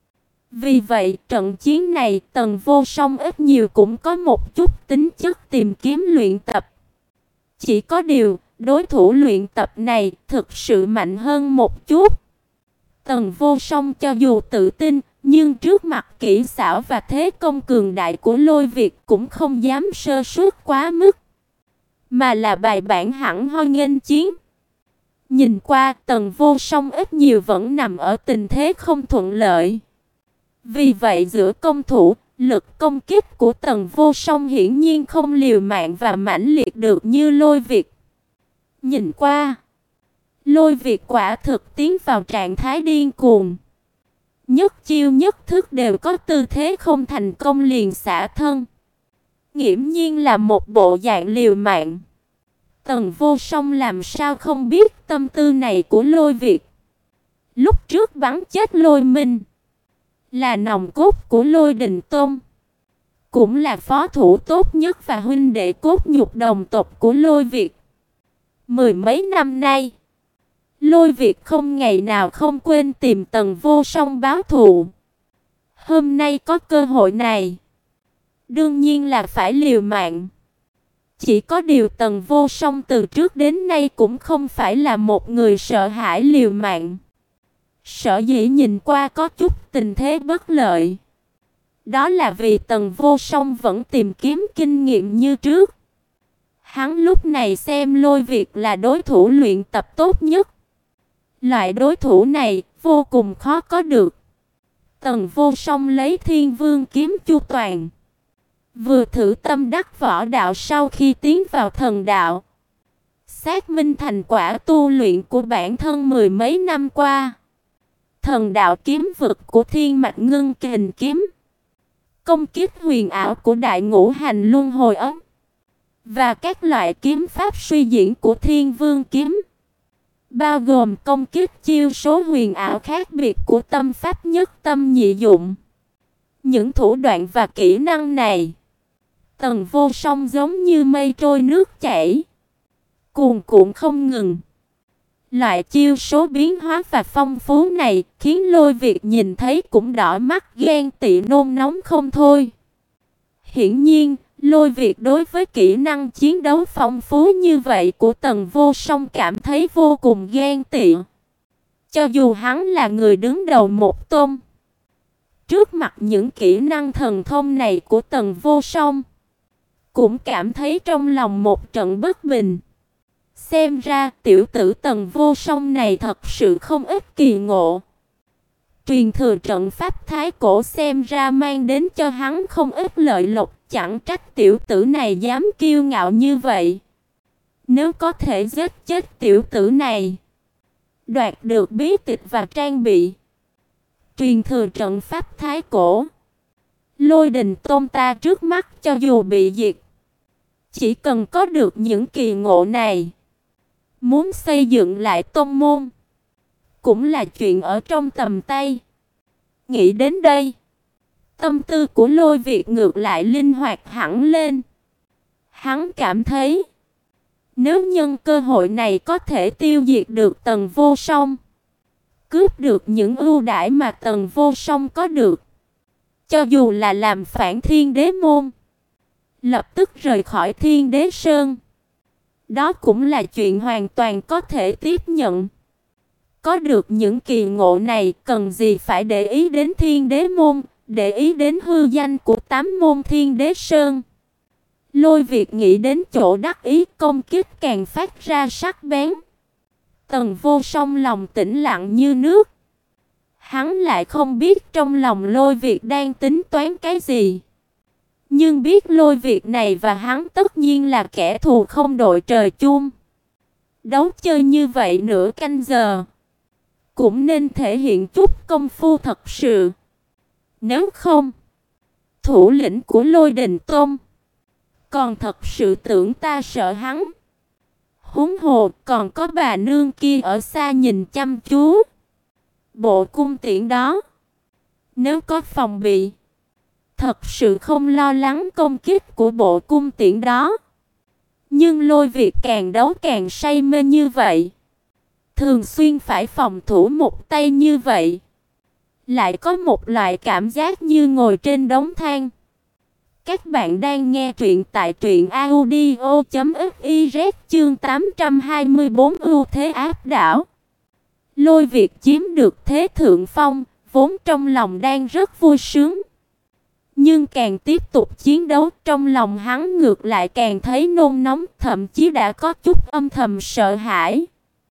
Vì vậy, trận chiến này Tần Vô Song ít nhiều cũng có một chút tính chất tìm kiếm luyện tập. Chỉ có điều, đối thủ luyện tập này thực sự mạnh hơn một chút. Tần Vô Song cho dù tự tin, nhưng trước mặt kỹ xảo và thế công cường đại của Lôi Việt cũng không dám sơ suất quá mức, mà là bài bản hẳn hoi nghênh chiến. Nhìn qua, Tần Vô Song ít nhiều vẫn nằm ở tình thế không thuận lợi. Vì vậy giữa công thủ, lực công kích của Tần Vô Song hiển nhiên không liều mạng và mãnh liệt được như Lôi Việt. Nhìn qua, Lôi Việt quả thực tiến vào trạng thái điên cuồng. Nhất chiêu nhất thức đều có tư thế không thành công liền xả thân. Nghiễm nhiên là một bộ dạng liều mạng. Tần Vô Song làm sao không biết tâm tư này của Lôi Việt. Lúc trước bắn chết Lôi Minh, là nòng cốt của Lôi Đình Tôn, cũng là phó thủ tốt nhất và huynh đệ cốt nhục đồng tộc của Lôi Việt. Mười mấy năm nay, Lôi Việt không ngày nào không quên tìm Tần Vô Song báo thù. Hôm nay có cơ hội này, đương nhiên là phải liều mạng. Chỉ có điều Tần Vô Song từ trước đến nay cũng không phải là một người sợ hãi liều mạng. Sở dĩ nhìn qua có chút tình thế bất lợi, đó là vì Tần Vô Song vẫn tìm kiếm kinh nghiệm như trước. Hắn lúc này xem Lôi Việt là đối thủ luyện tập tốt nhất. Loại đối thủ này vô cùng khó có được. Tần Vô Song lấy Thiên Vương kiếm chu toàn, vừa thử tâm đắc võ đạo sau khi tiến vào thần đạo, xác minh thành quả tu luyện của bản thân mười mấy năm qua. Thần đạo kiếm vực của Thiên Mạch Ngưng Kình kiếm, công kích huyền ảo của Đại Ngũ Hành Luân Hồi Ấn, và các loại kiếm pháp suy diễn của Thiên Vương kiếm, bao gồm công kích chiêu số huyền ảo khác biệt của tâm pháp nhất tâm nhị dụng. Những thủ đoạn và kỹ năng này, Tần Vô Song giống như mây trôi nước chảy, cuồn cuộn không ngừng. Loại chiêu số biến hóa và phong phú này khiến Lôi Việt nhìn thấy cũng đỏ mắt ghen tị nôn nóng không thôi. Hiển nhiên, Lôi Việt đối với kỹ năng chiến đấu phong phú như vậy của Tần Vô Song cảm thấy vô cùng ghen tị. Cho dù hắn là người đứng đầu một tôn, trước mặt những kỹ năng thần thông này của Tần Vô Song, cũng cảm thấy trong lòng một trận bất bình. Xem ra tiểu tử Tần Vô Song này thật sự không ít kỳ ngộ. Truyền thừa trận pháp thái cổ xem ra mang đến cho hắn không ít lợi lộc, chẳng trách tiểu tử này dám kiêu ngạo như vậy. Nếu có thể giết chết tiểu tử này, đoạt được bí tịch và trang bị truyền thừa trận pháp thái cổ, Lôi Đình Tôn ta trước mắt cho dù bị diệt, chỉ cần có được những kỳ ngộ này, muốn xây dựng lại tôn môn cũng là chuyện ở trong tầm tay. Nghĩ đến đây, tâm tư của Lôi Việt ngược lại linh hoạt hẳn lên. Hắn cảm thấy, nếu nhân cơ hội này có thể tiêu diệt được Tần Vô Song, cướp được những ưu đãi mà Tần Vô Song có được, cho dù là làm phản Thiên Đế môn, lập tức rời khỏi Thiên Đế Sơn, đó cũng là chuyện hoàn toàn có thể tiếp nhận. Có được những kỳ ngộ này, cần gì phải để ý đến Thiên Đế môn, để ý đến hư danh của tám môn Thiên Đế Sơn. Lôi Việt nghĩ đến chỗ đắc ý, công kích càng phát ra sắc bén. Tần Vô Song lòng tĩnh lặng như nước. Hắn lại không biết trong lòng Lôi Việt đang tính toán cái gì. Nhưng biết Lôi Việt này và hắn tất nhiên là kẻ thù không đội trời chung. Đấu chơi như vậy nửa canh giờ, cũng nên thể hiện chút công phu thật sự. Nếu không, thủ lĩnh của Lôi Đình Tôn còn thật sự tưởng ta sợ hắn. Huống hồ còn có bà nương kia ở xa nhìn chăm chú. Bộ cung tiễn đó, nếu có phòng bị, thật sự không lo lắng công kích của bộ cung tiễn đó. Nhưng Lôi Việt càng đấu càng say mê như vậy, thường xuyên phải phòng thủ một tay như vậy, lại có một loại cảm giác như ngồi trên đống than. Các bạn đang nghe truyện tại truyện audio chấm fiz chương tám trăm hai mươi tư ưu thế áp đảo. Lôi Việt chiếm được thế thượng phong, vốn trong lòng đang rất vui sướng. Nhưng càng tiếp tục chiến đấu, trong lòng hắn ngược lại càng thấy nôn nóng, thậm chí đã có chút âm thầm sợ hãi.